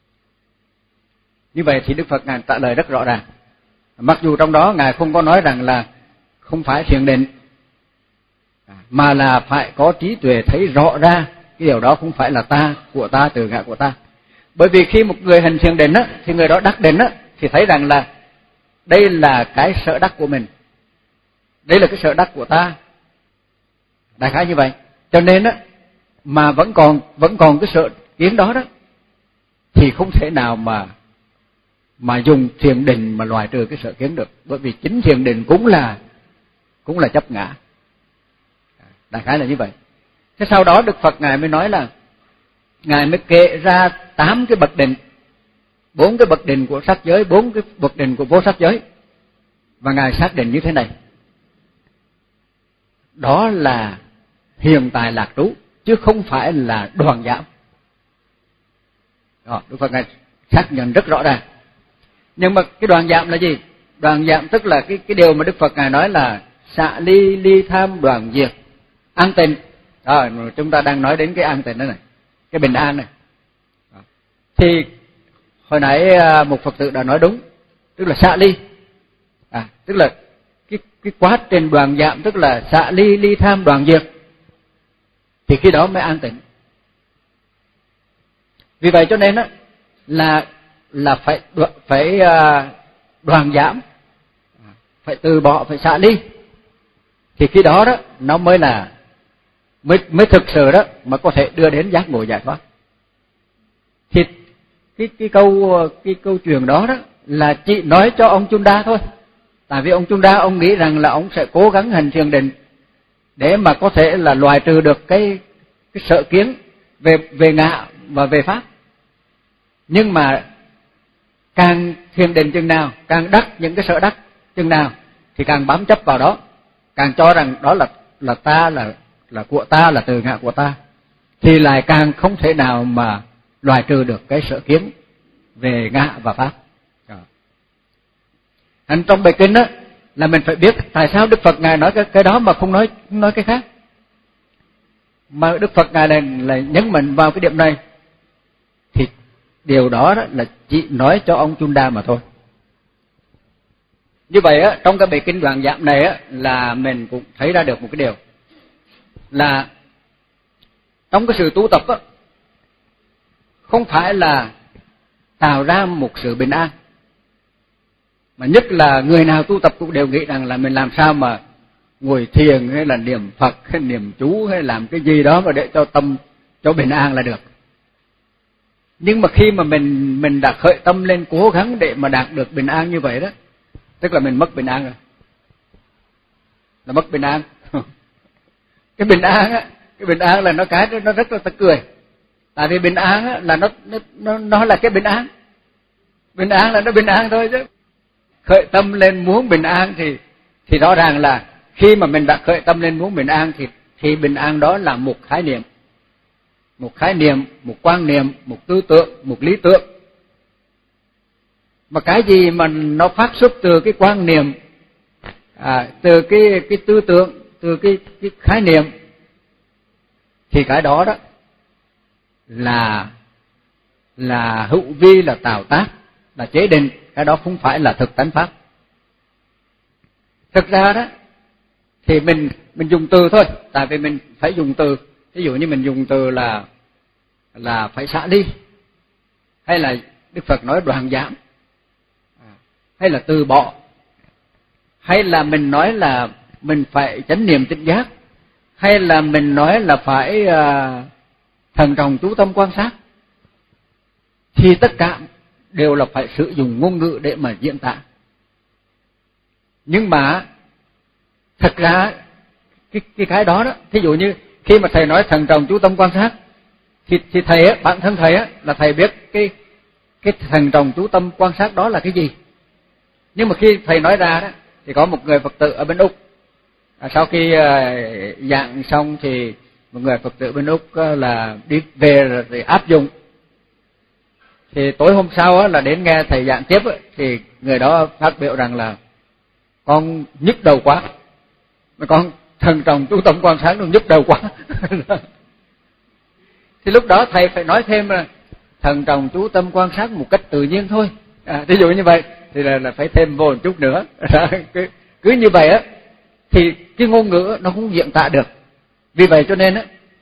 Như vậy thì Đức Phật Ngài trả lời rất rõ ràng. Mặc dù trong đó Ngài không có nói rằng là không phải thiền định, mà là phải có trí tuệ thấy rõ ra cái điều đó không phải là ta, của ta, từ ngã của ta. Bởi vì khi một người hành thiền định á, thì người đó đắc định á, thì thấy rằng là đây là cái sở đắc của mình, đây là cái sở đắc của ta, đại khái như vậy. Cho nên á, mà vẫn còn vẫn còn cái sở kiến đó đó, thì không thể nào mà mà dùng thiền định mà loại trừ cái sở kiến được, bởi vì chính thiền định cũng là cũng là chấp ngã. Đại khái là như vậy. Thế sau đó Đức Phật Ngài mới nói là Ngài mới kể ra tám cái bậc định, bốn cái bậc định của sắc giới, bốn cái bậc định của vô sắc giới. Và Ngài xác định như thế này: đó là hiện tại lạc trú, chứ không phải là đoàn giảm. Đó, Đức Phật Ngài xác nhận rất rõ ràng. Nhưng mà cái đoàn giảm là gì? Đoàn giảm tức là cái cái điều mà Đức Phật Ngài nói là xạ ly, ly tham, đoàn diệt, an tịnh. Rồi, chúng ta đang nói đến cái an tịnh đó này, cái bình an này. Đó. Thì hồi nãy một Phật tử đã nói đúng, tức là xạ ly. À, tức là cái cái quá trình đoàn giảm, tức là xạ ly, ly tham, đoàn diệt, thì khi đó mới an tịnh. Vì vậy cho nên á là là phải phải đoàn giảm, phải từ bỏ, phải xả ly, thì khi đó đó nó mới là mới mới thực sự đó mà có thể đưa đến giác ngộ giải thoát. Thì cái cái câu cái câu chuyện đó đó là chỉ nói cho ông Chunda thôi. Tại vì ông Chunda ông nghĩ rằng là ông sẽ cố gắng hành thiền định để mà có thể là loại trừ được cái cái sợ kiến về về ngã và về pháp. Nhưng mà càng thiền định chừng nào, càng đắc những cái sợ đắc chừng nào, thì càng bám chấp vào đó, càng cho rằng đó là là ta, là là của ta, là từ ngã của ta, thì lại càng không thể nào mà loại trừ được cái sợ kiến về ngã và pháp. Anh trong bài kinh đó là mình phải biết tại sao Đức Phật Ngài nói cái cái đó mà không nói không nói cái khác. Mà Đức Phật Ngài là, là nhấn mạnh vào cái điểm này, thì điều đó, đó là chỉ nói cho ông Chunda mà thôi. Như vậy á, trong cái bài kinh Đoạn Giảm này á, là mình cũng thấy ra được một cái điều là trong cái sự tu tập á, không phải là tạo ra một sự bình an, mà nhất là người nào tu tập cũng đều nghĩ rằng là mình làm sao mà ngồi thiền hay là niệm Phật hay niệm chú hay làm cái gì đó mà để cho tâm cho bình an là được. Nhưng mà khi mà mình mình đã khởi tâm lên cố gắng để mà đạt được bình an như vậy đó, tức là mình mất bình an rồi, là mất bình an. Cái bình an á, cái bình an là nó cái nó rất là tức cười. Tại vì bình an á là nó nó nó là cái bình an, bình an là nó bình an thôi chứ. Khởi tâm lên muốn bình an thì thì rõ ràng là khi mà mình đã khởi tâm lên muốn bình an thì thì bình an đó là một khái niệm, một khái niệm, một quan niệm, một tư tưởng, một lý tưởng. Mà cái gì mà nó phát xuất từ cái quan niệm, à, từ cái cái tư tưởng, từ cái cái khái niệm, thì cái đó đó là là hữu vi, là tạo tác, là chế định, cái đó không phải là thực tánh pháp. Thực ra đó thì mình mình dùng từ thôi, tại vì mình phải dùng từ. Ví dụ như mình dùng từ là là phải xả ly, hay là Đức Phật nói đoạn giảm, hay là từ bỏ, hay là mình nói là mình phải chánh niệm tỉnh giác, hay là mình nói là phải uh, thần trọng chú tâm quan sát, thì tất cả đều là phải sử dụng ngôn ngữ để mà diễn tả. Nhưng mà thật ra cái cái cái đó đó. Thí dụ như khi mà thầy nói thận trọng chú tâm quan sát thì thì thầy á, bản thân thầy á là thầy biết cái cái thận trọng chú tâm quan sát đó là cái gì. Nhưng mà khi thầy nói ra đó thì có một người Phật tử ở bên Úc, à, sau khi uh, giảng xong thì một người Phật tử bên Úc uh, là đi về rồi áp dụng. Thì tối hôm sau á, là đến nghe thầy giảng tiếp á, thì người đó phát biểu rằng là con nhức đầu quá, mà con thần trọng chú tâm quan sát nó nhức đầu quá. Thì lúc đó thầy phải nói thêm là thần trọng chú tâm quan sát một cách tự nhiên thôi. À, ví dụ như vậy thì là, là phải thêm vô một chút nữa. cứ, cứ như vậy á thì cái ngôn ngữ nó không diễn tả được. Vì vậy cho nên á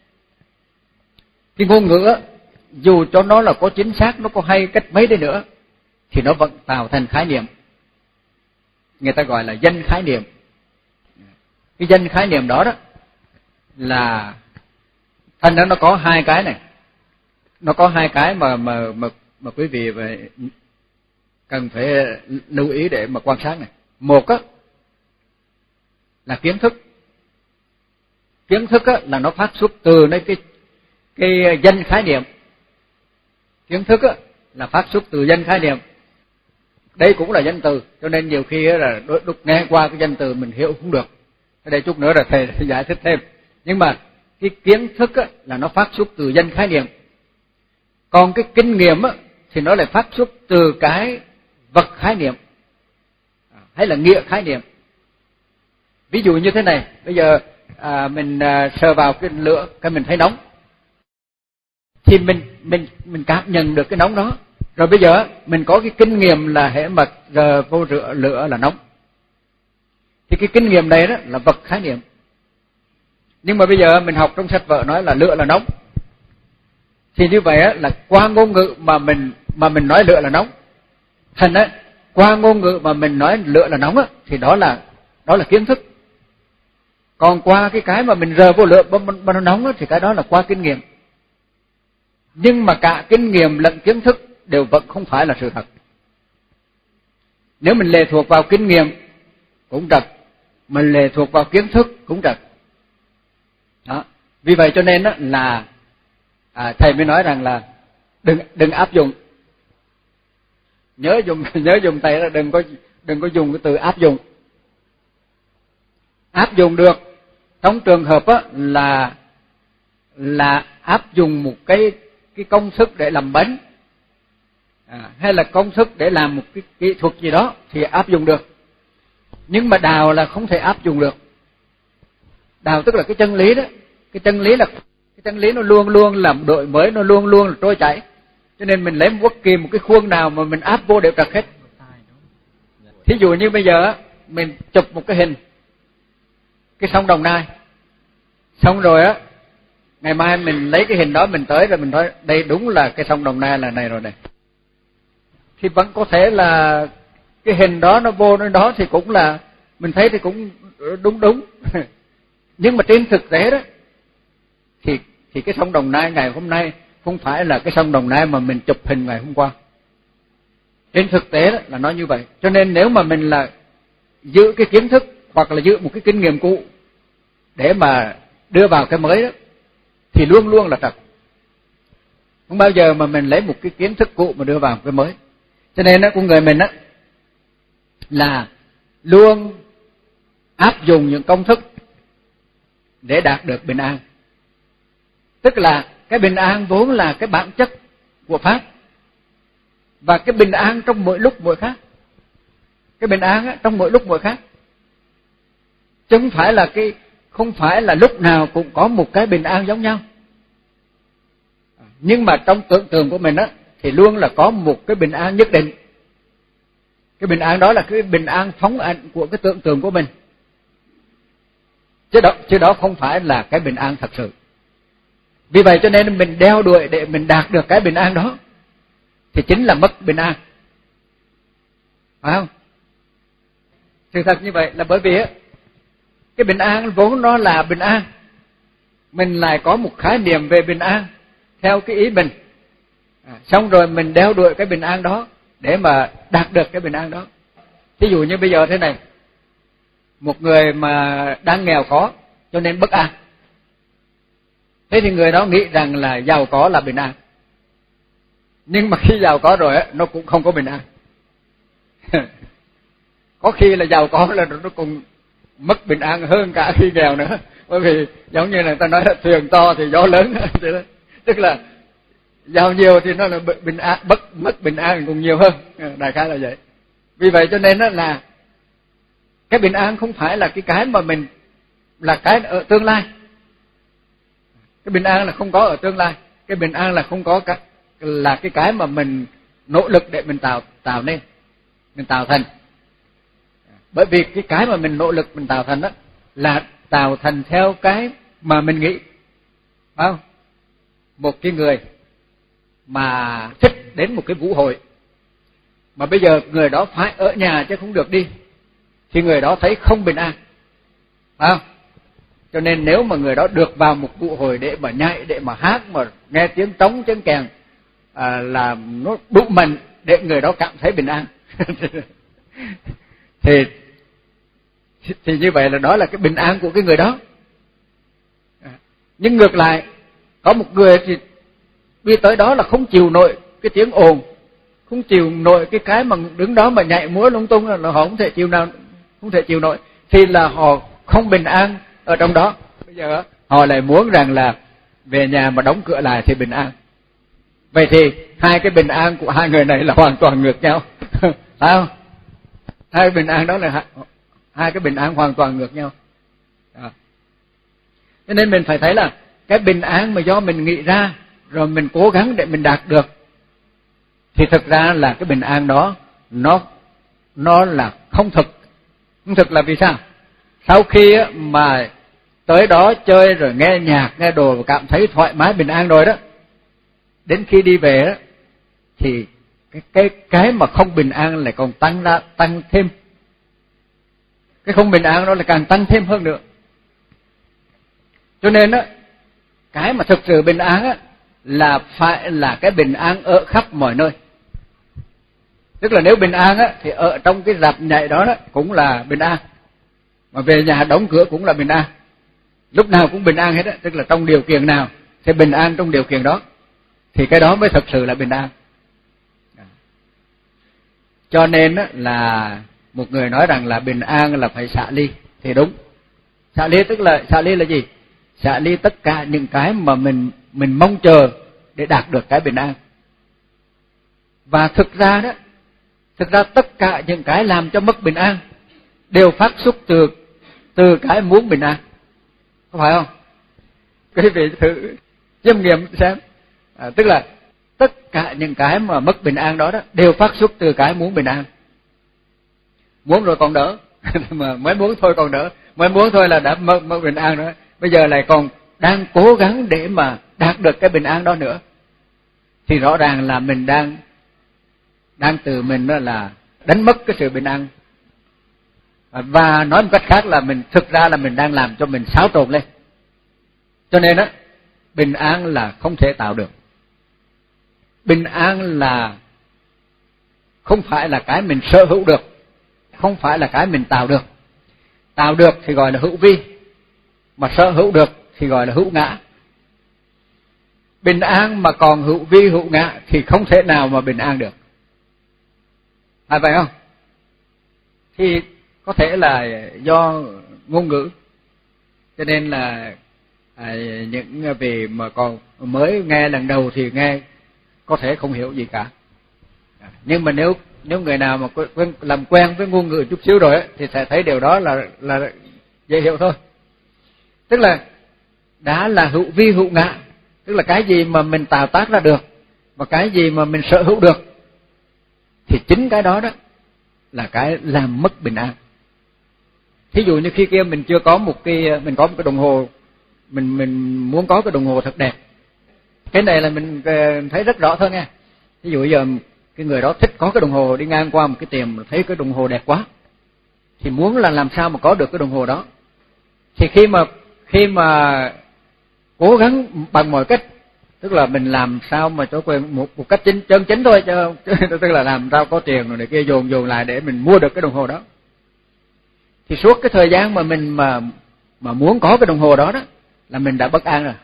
cái ngôn ngữ á, dù cho nó là có chính xác, nó có hay cách mấy đi nữa thì nó vẫn tạo thành khái niệm. Người ta gọi là danh khái niệm. Cái danh khái niệm đó đó là thành ra nó có hai cái này. Nó có hai cái mà mà mà mà quý vị phải cần phải lưu ý để mà quan sát này. Một á là kiến thức. Kiến thức á là nó phát xuất từ nơi cái cái danh khái niệm. Kiến thức á là phát xuất từ danh khái niệm. Đây cũng là danh từ, cho nên nhiều khi là đúc nghe qua cái danh từ mình hiểu không được. Ở đây chút nữa là thầy giải thích thêm. Nhưng mà cái kiến thức á là nó phát xuất từ danh khái niệm. Còn cái kinh nghiệm á thì nó lại phát xuất từ cái vật khái niệm hay là nghĩa khái niệm. Ví dụ như thế này, bây giờ à, mình à, sờ vào cái lửa, cái mình thấy nóng, thì mình mình mình cảm nhận được cái nóng đó. Rồi bây giờ mình có cái kinh nghiệm là hễ mà giờ vô rửa lửa là nóng. Thì cái kinh nghiệm này đó là vật khái niệm. Nhưng mà bây giờ mình học trong sách vở nói là lửa là nóng. Thì như vậy á là qua ngôn ngữ mà mình mà mình nói lửa là nóng. Thành á qua ngôn ngữ mà mình nói lửa là nóng á thì đó là đó là kiến thức. Còn qua cái cái mà mình rờ vô lửa mà nó nóng á thì cái đó là qua kinh nghiệm. Nhưng mà cả kinh nghiệm lẫn kiến thức đều vẫn không phải là sự thật. Nếu mình lệ thuộc vào kinh nghiệm cũng trật, mình lệ thuộc vào kiến thức cũng trật. Đó. Vì vậy cho nên đó là à, thầy mới nói rằng là đừng đừng áp dụng. Nhớ dùng nhớ dùng thầy là đừng có đừng có dùng cái từ áp dụng. Áp dụng được trong trường hợp á là là áp dụng một cái cái công thức để làm bánh, à, hay là công thức để làm một cái kỹ thuật gì đó thì áp dụng được. Nhưng mà đào là không thể áp dụng được. Đào tức là cái chân lý đó, cái chân lý là cái chân lý nó luôn luôn làm đổi mới, nó luôn luôn là trôi chảy. Cho nên mình lấy bất kỳ một cái khuôn nào mà mình áp vô đều trật hết. Thí dụ như bây giờ mình chụp một cái hình cái sông Đồng Nai, xong rồi á ngày mai mình lấy cái hình đó mình tới rồi mình nói đây đúng là cái sông Đồng Nai là này rồi này, thì vẫn có thể là cái hình đó nó vô nơi đó thì cũng là mình thấy thì cũng đúng đúng. Nhưng mà trên thực tế đó thì thì cái sông Đồng Nai ngày hôm nay không phải là cái sông Đồng Nai mà mình chụp hình ngày hôm qua. Trên thực tế đó là nó như vậy. Cho nên nếu mà mình là giữ cái kiến thức hoặc là giữ một cái kinh nghiệm cũ để mà đưa vào cái mới đó thì luôn luôn là trật. Không bao giờ mà mình lấy một cái kiến thức cũ mà đưa vào cái mới. Cho nên đó con người mình đó là luôn áp dụng những công thức để đạt được bình an. Tức là cái bình an vốn là cái bản chất của Pháp. Và cái bình an trong mỗi lúc mỗi khác. Cái bình an á, trong mỗi lúc mỗi khác. Chứ không phải là cái không phải là lúc nào cũng có một cái bình an giống nhau. Nhưng mà trong tưởng tượng của mình á thì luôn là có một cái bình an nhất định. Cái bình an đó là cái bình an phóng ảnh của cái tưởng tượng của mình. Chứ đó, chứ đó không phải là cái bình an thật sự. Vì vậy cho nên mình đeo đuổi để mình đạt được cái bình an đó thì chính là mất bình an. Phải không? Sự thật như vậy là bởi vì á cái bình an vốn nó là bình an. Mình lại có một khái niệm về bình an theo cái ý mình. À, xong rồi mình đeo đuổi cái bình an đó để mà đạt được cái bình an đó. Ví dụ như bây giờ thế này, một người mà đang nghèo khó, cho nên bất an. Thế thì người đó nghĩ rằng là giàu có là bình an, nhưng mà khi giàu có rồi á, nó cũng không có bình an. Có khi là giàu có là nó cũng mất bình an hơn cả khi nghèo nữa, bởi vì giống như là người ta nói là thuyền to thì gió lớn. Tức là giàu nhiều thì nó là bình an, bất mất bình an cũng nhiều hơn, đại khái là vậy. Vì vậy cho nên đó là cái bình an không phải là cái cái mà mình là cái ở tương lai. Cái bình an là không có ở tương lai. Cái bình an là không có cái, là cái cái mà mình nỗ lực để mình tạo tạo nên, mình tạo thành. Bởi vì cái cái mà mình nỗ lực mình tạo thành đó là tạo thành theo cái mà mình nghĩ, phải không? Một cái người mà thích đến một cái vũ hội mà bây giờ người đó phải ở nhà chứ không được đi, thì người đó thấy không bình an, phải không? Cho nên nếu mà người đó được vào một vũ hội để mà nhảy, để mà hát, mà nghe tiếng trống tiếng kèn à, là nó đủ mạnh để người đó cảm thấy bình an. thì thì như vậy là đó là cái bình an của cái người đó. Nhưng ngược lại, có một người thì đi tới đó là không chịu nổi cái tiếng ồn, không chịu nổi cái cái mà đứng đó mà nhảy múa lung tung, là họ không thể chịu nào, không thể chịu nổi, thì là họ không bình an ở trong đó. Bây giờ họ lại muốn rằng là về nhà mà đóng cửa lại thì bình an. Vậy thì hai cái bình an của hai người này là hoàn toàn ngược nhau. Phải không? Hai bình an đó là hai, hai cái bình an hoàn toàn ngược nhau. Đó. Cho nên mình phải thấy là cái bình an mà do mình nghĩ ra rồi mình cố gắng để mình đạt được, thì thực ra là cái bình an đó nó nó là không thực. Không thực là vì sao? Sau khi mà tới đó chơi rồi nghe nhạc, nghe đồ và cảm thấy thoải mái bình an rồi đó, đến khi đi về đó thì cái cái cái mà không bình an lại còn tăng ra tăng thêm. Cái không bình an đó là càng tăng thêm hơn nữa. Cho nên đó, cái mà thực sự bình an á là phải là cái bình an ở khắp mọi nơi. Tức là nếu bình an á thì ở trong cái rạp nhảy đó, đó cũng là bình an, mà về nhà đóng cửa cũng là bình an, lúc nào cũng bình an hết á. Tức là trong điều kiện nào thì bình an trong điều kiện đó, thì cái đó mới thực sự là bình an. Cho nên á là một người nói rằng là bình an là phải xả ly thì đúng. Xả ly tức là xả ly là gì? Xả ly tất cả những cái mà mình mình mong chờ để đạt được cái bình an. Và thực ra đó, thực ra tất cả những cái làm cho mất bình an đều phát xuất từ từ cái muốn bình an, có phải không? Quý vị thử chiêm nghiệm xem. À, tức là tất cả những cái mà mất bình an đó đó đều phát xuất từ cái muốn bình an. Muốn rồi còn đỡ, mà mới muốn thôi còn đỡ, mới muốn thôi là đã mất, mất bình an rồi. Bây giờ lại còn đang cố gắng để mà đạt được cái bình an đó nữa, thì rõ ràng là mình đang đang từ mình đó là đánh mất cái sự bình an. Và nói một cách khác là mình thực ra là mình đang làm cho mình xáo trộn lên. Cho nên đó, bình an là không thể tạo được. Bình an là không phải là cái mình sở hữu được, không phải là cái mình tạo được. Tạo được thì gọi là hữu vi, mà sở hữu được thì gọi là hữu ngã. Bình an mà còn hữu vi hữu ngã thì không thể nào mà bình an được. Phải vậy không? Thì có thể là do ngôn ngữ, cho nên là à, những vị mà còn mới nghe lần đầu thì nghe có thể không hiểu gì cả. Nhưng mà nếu nếu người nào mà quen, làm quen với ngôn ngữ chút xíu rồi ấy, thì sẽ thấy điều đó là là dễ hiểu thôi. Tức là đã là hữu vi hữu ngã, tức là cái gì mà mình tạo tác ra được và cái gì mà mình sở hữu được, thì chính cái đó đó là cái làm mất bình an. Thí dụ như khi kia mình chưa có một cái, mình có một cái đồng hồ, mình mình muốn có cái đồng hồ thật đẹp. Cái này là mình thấy rất rõ thôi nghe. Ví dụ giờ cái người đó thích có cái đồng hồ, đi ngang qua một cái tiệm thấy cái đồng hồ đẹp quá, thì muốn là làm sao mà có được cái đồng hồ đó. Thì khi mà khi mà cố gắng bằng mọi cách, tức là mình làm sao mà cho quen một, một cách chính chân chính thôi, chứ tức là làm sao có tiền rồi này kia dồn dồn lại để mình mua được cái đồng hồ đó. Thì suốt cái thời gian mà mình mà mà muốn có cái đồng hồ đó đó là mình đã bất an rồi.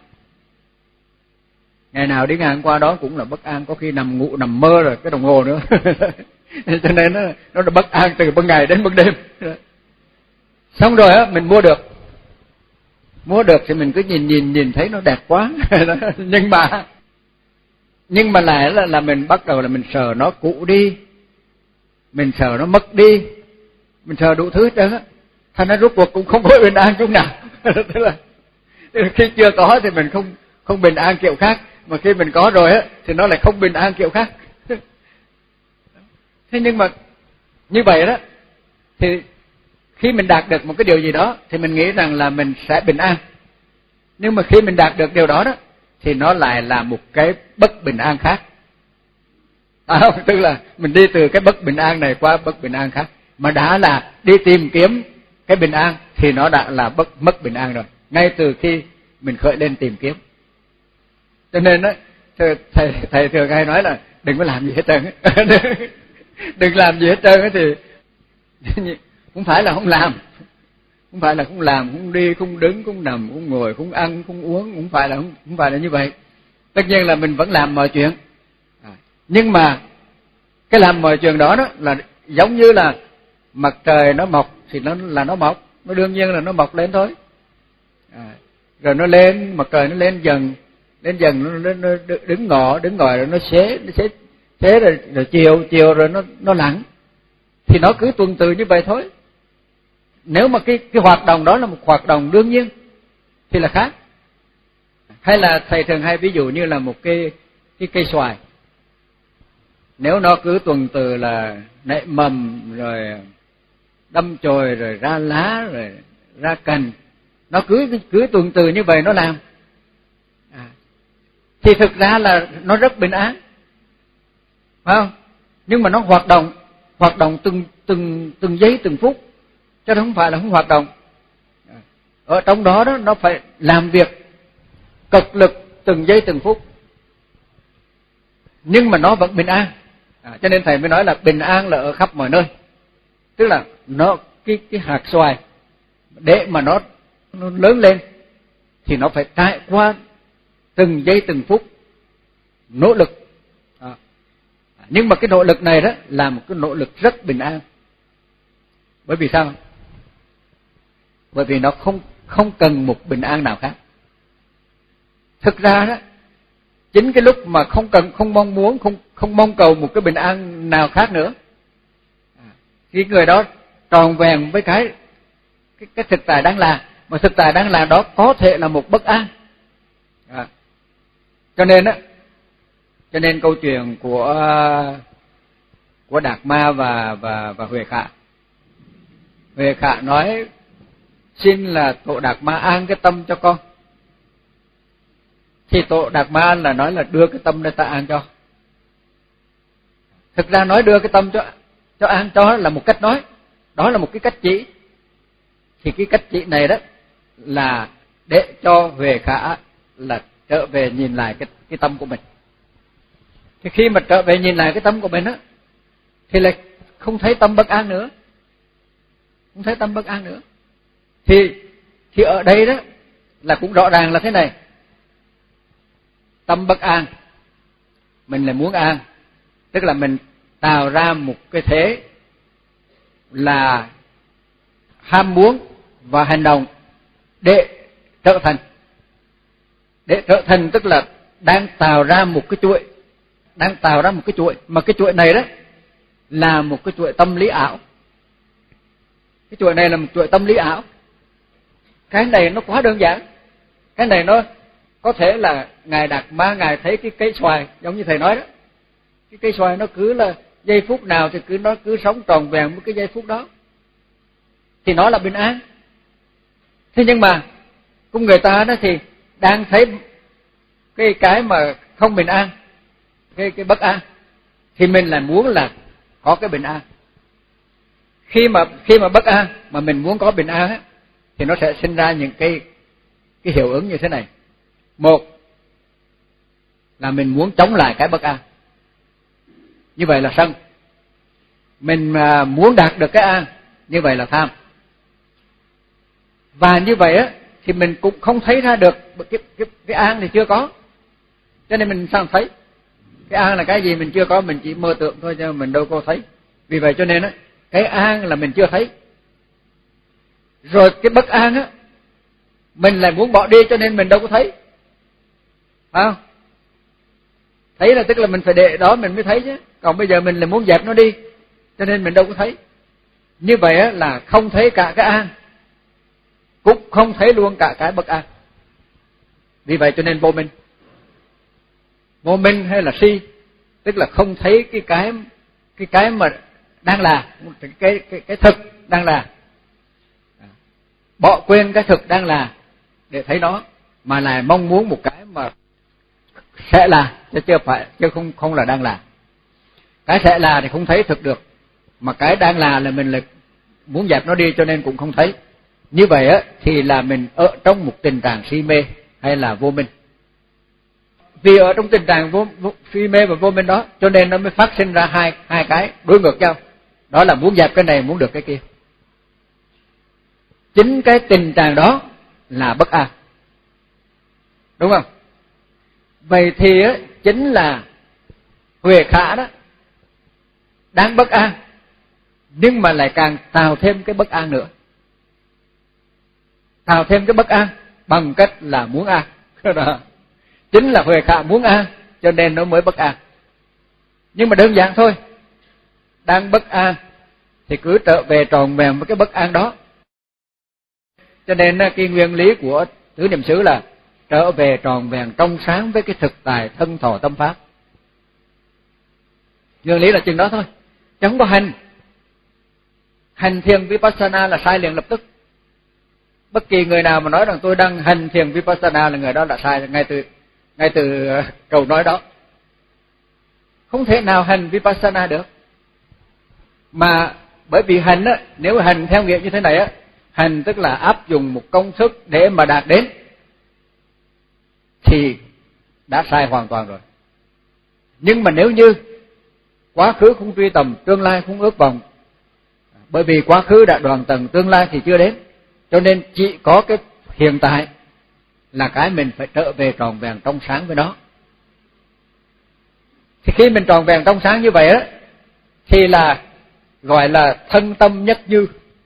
Ngày nào đi ngang qua đó cũng là bất an, có khi nằm ngủ nằm mơ rồi cái đồng hồ nữa. Cho nên nó nó bất an từ ban ngày đến ban đêm. Xong rồi á mình mua được. Mua được thì mình cứ nhìn nhìn nhìn thấy nó đẹp quá. nhưng mà nhưng mà lại là là mình bắt đầu là mình sợ nó cũ đi. Mình sợ nó mất đi. Mình sợ đủ thứ hết trơn á. Thành ra rốt cuộc cũng không có bình an chút nào. Tức là khi chưa có thì mình không không bình an kiểu khác, mà khi mình có rồi á thì nó lại không bình an kiểu khác. Thế nhưng mà như vậy đó thì khi mình đạt được một cái điều gì đó thì mình nghĩ rằng là mình sẽ bình an. Nhưng mà khi mình đạt được điều đó đó thì nó lại là một cái bất bình an khác. À, tức là mình đi từ cái bất bình an này qua bất bình an khác, mà đã là đi tìm kiếm cái bình an thì nó đã là bất mất bình an rồi, ngay từ khi mình khởi lên tìm kiếm. Cho nên đó thầy thầy, thầy thường hay nói là đừng có làm gì hết trơn. Đừng làm gì hết trơn thì cũng phải là không làm, không phải là không làm, không đi, không đứng, không nằm, không ngồi, không ăn, không uống, cũng phải là không, không phải là như vậy. Tất nhiên là mình vẫn làm mọi chuyện, nhưng mà cái làm mọi chuyện đó đó là giống như là mặt trời nó mọc thì nó là nó mọc, nó đương nhiên là nó mọc lên thôi. À, rồi nó lên, mặt trời nó lên dần, lên dần nó, nó đứng ngọ, đứng ngọ rồi nó xế, nó xế, xế rồi, rồi chiều, chiều rồi nó nó lặn. Thì nó cứ tuần tự như vậy thôi. Nếu mà cái cái hoạt động đó là một hoạt động đương nhiên thì là khác. Hay là thầy thường hay ví dụ như là một cái cái cây xoài. Nếu nó cứ tuần tự là nảy mầm rồi đâm chồi rồi ra lá rồi ra cành, nó cứ cứ tuần tự như vậy nó làm, à, thì thực ra là nó rất bình an, phải không? Nhưng mà nó hoạt động hoạt động từng từng từng giây từng phút, chứ không phải là không hoạt động. Ở trong đó đó nó phải làm việc cực lực từng giây từng phút, nhưng mà nó vẫn bình an. À, cho nên thầy mới nói là bình an là ở khắp mọi nơi. Tức là nó cái cái hạt xoài để mà nó nó lớn lên thì nó phải trải qua từng giây từng phút nỗ lực. À, nhưng mà cái nỗ lực này đó là một cái nỗ lực rất bình an. Bởi vì sao? Bởi vì nó không không cần một bình an nào khác. Thực ra đó, chính cái lúc mà không cần, không mong muốn, không không mong cầu một cái bình an nào khác nữa, khi người đó tròn vẹn với cái cái, cái thực tại đang là, mà thực tại đang là đó có thể là một bất an. À, cho nên á, cho nên câu chuyện của của Đạt Ma và và và Huệ Khả. Huệ Khả nói xin là Tổ Đạt Ma an cái tâm cho con. Thì Tổ Đạt Ma là nói là đưa cái tâm để ta an cho. Thực ra nói đưa cái tâm cho cho an cho là một cách nói, đó là một cái cách chỉ. Thì cái cách chỉ này đó là để cho Huệ Khả là trở về nhìn lại cái cái tâm của mình. Thì khi mà trở về nhìn lại cái tâm của mình á thì lại không thấy tâm bất an nữa. Không thấy tâm bất an nữa. Thì thì ở đây đó là cũng rõ ràng là thế này. Tâm bất an, mình là muốn an, tức là mình tạo ra một cái thế là ham muốn và hành động để trở thành. Để trở thành tức là đang tạo ra một cái chuỗi, đang tạo ra một cái chuỗi, mà cái chuỗi này đó là một cái chuỗi tâm lý ảo. Cái chuỗi này là một chuỗi tâm lý ảo. Cái này nó quá đơn giản. Cái này nó có thể là Ngài Đạt Ma Ngài thấy cái cây xoài, giống như thầy nói đó, cái cây xoài nó cứ là giây phút nào thì cứ nó cứ sống tròn vẹn với cái giây phút đó, thì nó là bình an. Thế nhưng mà con người ta đó thì đang thấy cái cái mà không bình an, cái cái bất an, thì mình lại muốn là có cái bình an. Khi mà khi mà bất an mà mình muốn có bình an á, thì nó sẽ sinh ra những cái cái hiệu ứng như thế này. Một là mình muốn chống lại cái bất an, như vậy là sân. Mình muốn đạt được cái an, như vậy là tham. Và như vậy á thì mình cũng không thấy ra được cái, cái, cái an thì chưa có, cho nên mình sao thấy cái an là cái gì mình chưa có, mình chỉ mơ tưởng thôi chứ mình đâu có thấy. Vì vậy cho nên á cái an là mình chưa thấy, rồi cái bất an á mình lại muốn bỏ đi cho nên mình đâu có thấy, phải không? Thấy là tức là mình phải để đó mình mới thấy chứ, còn bây giờ mình lại muốn dẹp nó đi cho nên mình đâu có thấy. Như vậy á là không thấy cả cái an, cũng không thấy luôn cả cái bất an. Vì vậy cho nên vô minh. Vô minh hay là si, tức là không thấy cái cái cái cái mà đang là cái cái cái, cái thực đang là, bỏ quên cái thực đang là để thấy nó, mà lại mong muốn một cái mà sẽ là, chứ chưa phải, chứ không không là đang là. Cái sẽ là thì không thấy thực được, mà cái đang là là mình lại muốn dẹp nó đi cho nên cũng không thấy. Như vậy á thì là mình ở trong một tình trạng si mê hay là vô minh. Vì ở trong tình trạng vô, vô, si mê và vô minh đó cho nên nó mới phát sinh ra hai hai cái đối ngược nhau, đó là muốn dẹp cái này muốn được cái kia. Chính cái tình trạng đó là bất an, đúng không? Vậy thì á chính là huệ khả đó đang bất an, nhưng mà lại càng tạo thêm cái bất an nữa, tạo thêm cái bất an bằng cách là muốn an. Chính là huệ khả muốn an cho nên nó mới bất an. Nhưng mà đơn giản thôi, đang bất an thì cứ trở về tròn vẹn với cái bất an đó. Cho nên cái nguyên lý của tứ niệm xứ là trở về tròn vẹn trong sáng với cái thực tại thân thọ tâm pháp. Nguyên lý là chừng đó thôi, chứ không có hành. Hành thiền Vipassana là sai liền lập tức. Bất kỳ người nào mà nói rằng tôi đang hành thiền Vipassana là người đó là sai ngay từ ngay từ câu nói đó. Không thể nào hành Vipassana được. Mà bởi vì hành á, nếu hành theo nghĩa như thế này á, hành tức là áp dụng một công thức để mà đạt đến, thì đã sai hoàn toàn rồi. Nhưng mà nếu như quá khứ không truy tầm, tương lai không ước vọng, bởi vì quá khứ đã đoạn tầng, tương lai thì chưa đến, cho nên chỉ có cái hiện tại là cái mình phải trở về tròn vẹn trong sáng với nó. Thì khi mình tròn vẹn trong sáng như vậy á, thì là gọi là thân tâm nhất như.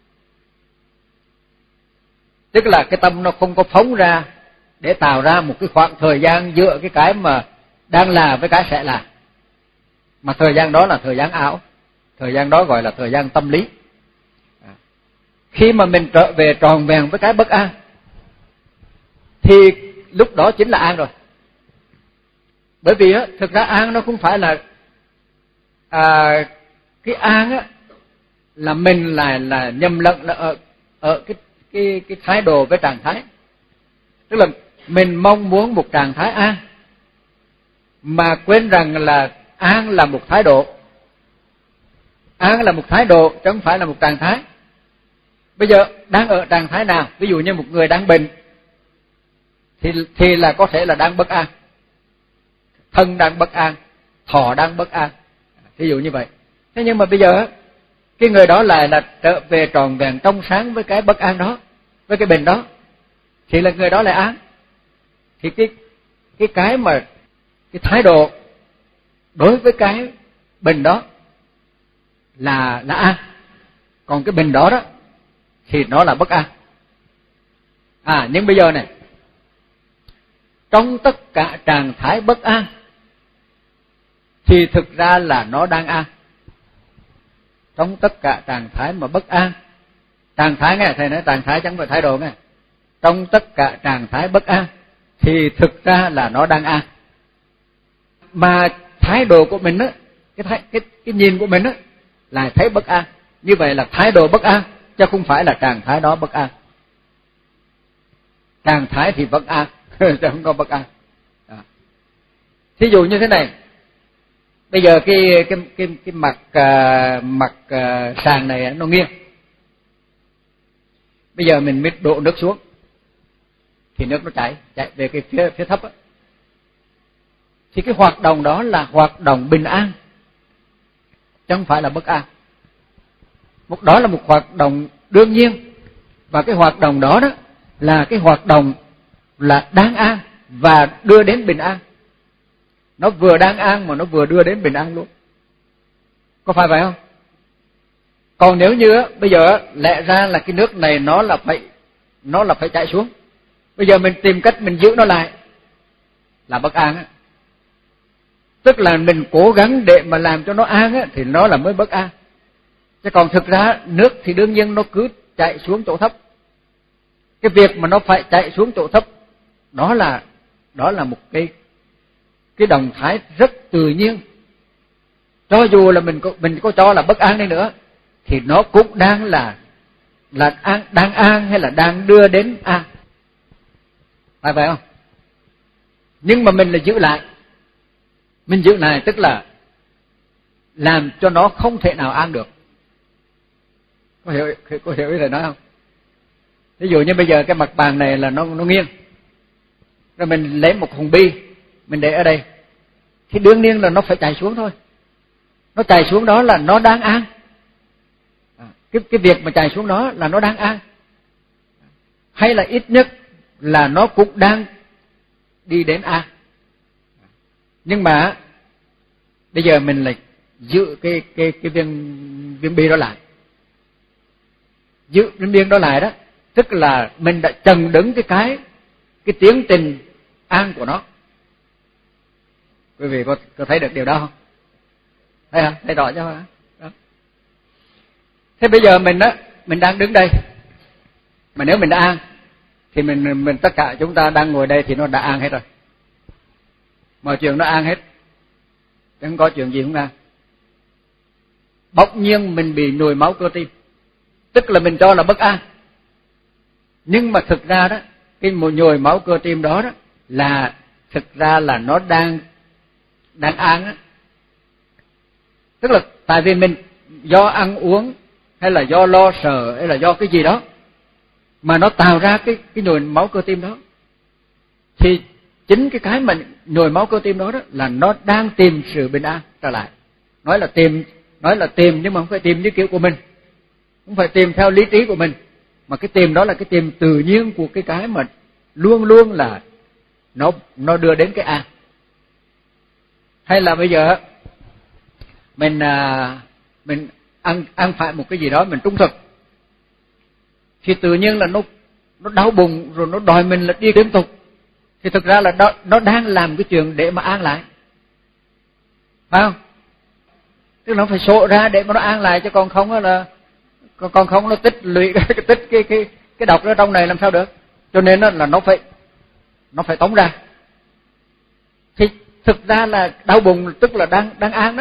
Tức là cái tâm nó không có phóng ra để tạo ra một cái khoảng thời gian giữa cái cái mà đang là với cái sẽ là. Mà thời gian đó là thời gian ảo, thời gian đó gọi là thời gian tâm lý. Khi mà mình trở về tròn vẹn với cái bất an thì lúc đó chính là an rồi. Bởi vì á, thực ra an nó không phải là à, cái an á là mình là là nhầm lẫn là ở ở cái cái cái thái độ với trạng thái. Tức là mình mong muốn một trạng thái an mà quên rằng là an là một thái độ. An là một thái độ chứ không phải là một trạng thái. Bây giờ đang ở trạng thái nào? Ví dụ như một người đang bệnh thì thì là có thể là đang bất an. Thân đang bất an, thọ đang bất an. Ví dụ như vậy. Thế nhưng mà bây giờ cái người đó lại là trở về tròn vẹn trong sáng với cái bất an đó, với cái bệnh đó, thì là người đó lại an. Thì cái cái cái mà cái thái độ đối với cái bệnh đó là là an, còn cái bệnh đó đó thì nó là bất an. À nhưng bây giờ này, trong tất cả trạng thái bất an thì thực ra là nó đang an. Trong tất cả trạng thái mà bất an, trạng thái nghe, thầy nói trạng thái chẳng phải thái độ nghe. Trong tất cả trạng thái bất an thì thực ra là nó đang an. Mà thái độ của mình á, cái thái, cái cái nhìn của mình á là thấy bất an. Như vậy là thái độ bất an chứ không phải là trạng thái đó bất an. Trạng thái thì vẫn an chứ không có bất an. À. Thí dụ như thế này, bây giờ cái cái cái cái mặt uh, mặt uh, sàn này nó nghiêng. Bây giờ mình mới đổ nước xuống thì nước nó chảy chảy về cái phía phía thấp á. Thì cái hoạt động đó là hoạt động bình an chứ không phải là bất an. Một đó là một hoạt động đương nhiên và cái hoạt động đó đó là cái hoạt động là đáng an và đưa đến bình an. Nó vừa đáng an mà nó vừa đưa đến bình an luôn. Có phải vậy không? Còn nếu như bây giờ lẽ ra là cái nước này nó là phải nó là phải chảy xuống, bây giờ mình tìm cách mình giữ nó lại là bất an á. Tức là mình cố gắng để mà làm cho nó an á thì nó là mới bất an. Chứ còn thực ra nước thì đương nhiên nó cứ chạy xuống chỗ thấp. Cái việc mà nó phải chạy xuống chỗ thấp đó là đó là một cái cái động thái rất tự nhiên. Cho dù là mình có, mình có cho là bất an đi nữa thì nó cũng đang là là an, đang an hay là đang đưa đến an. Phải vậy không? Nhưng mà mình là giữ lại. Mình giữ lại tức là làm cho nó không thể nào an được. Có hiểu có hiểu ý thầy nói không? Ví dụ như bây giờ cái mặt bàn này là nó nó nghiêng, rồi mình lấy một thùng bi mình để ở đây thì đương nhiên là nó phải chảy xuống thôi. Nó chảy xuống đó là nó đang an. À, cái cái việc mà chảy xuống đó là nó đang an. Hay là ít nhất là nó cũng đang đi đến an. Nhưng mà bây giờ mình lại giữ cái cái cái viên viên bi đó lại. Giữ viên biên đó lại đó, tức là mình đã chần đứng cái cái cái tiến trình an của nó. Quý vị có, có thấy được điều đó không? Thấy không? Thấy rõ chưa? Đó. Thế bây giờ mình á, mình đang đứng đây, mà nếu mình đã an thì mình mình tất cả chúng ta đang ngồi đây thì nó đã an hết rồi. Mọi chuyện nó an hết, chẳng có chuyện gì không an. Bỗng nhiên mình bị nhồi máu cơ tim, tức là mình cho là bất an. Nhưng mà thực ra đó, cái nhồi máu cơ tim đó đó là thực ra là nó đang đang an á. Tức là tại vì mình do ăn uống hay là do lo sợ hay là do cái gì đó mà nó tạo ra cái cái nhồi máu cơ tim đó. Thì chính cái cái mà nhồi máu cơ tim đó đó là nó đang tìm sự bình an trở lại. Nói là tìm, nói là tìm nhưng mà không phải tìm như kiểu của mình, không phải tìm theo lý trí của mình, mà cái tìm đó là cái tìm tự nhiên của cái cái mà luôn luôn là nó nó đưa đến cái an. Hay là bây giờ mình à, mình ăn ăn phải một cái gì đó mình trúng thực thì tự nhiên là nó nó đau bụng rồi nó đòi mình là đi tiếp tục, thì thực ra là đó, nó đang làm cái chuyện để mà an lại, phải không? Tức là nó phải sổ ra để mà nó an lại, chứ còn không là còn không nó tích lũy cái tích cái cái cái độc ở trong này làm sao được. Cho nên là nó phải nó phải tống ra. Thì thực ra là đau bụng tức là đang đang an đó.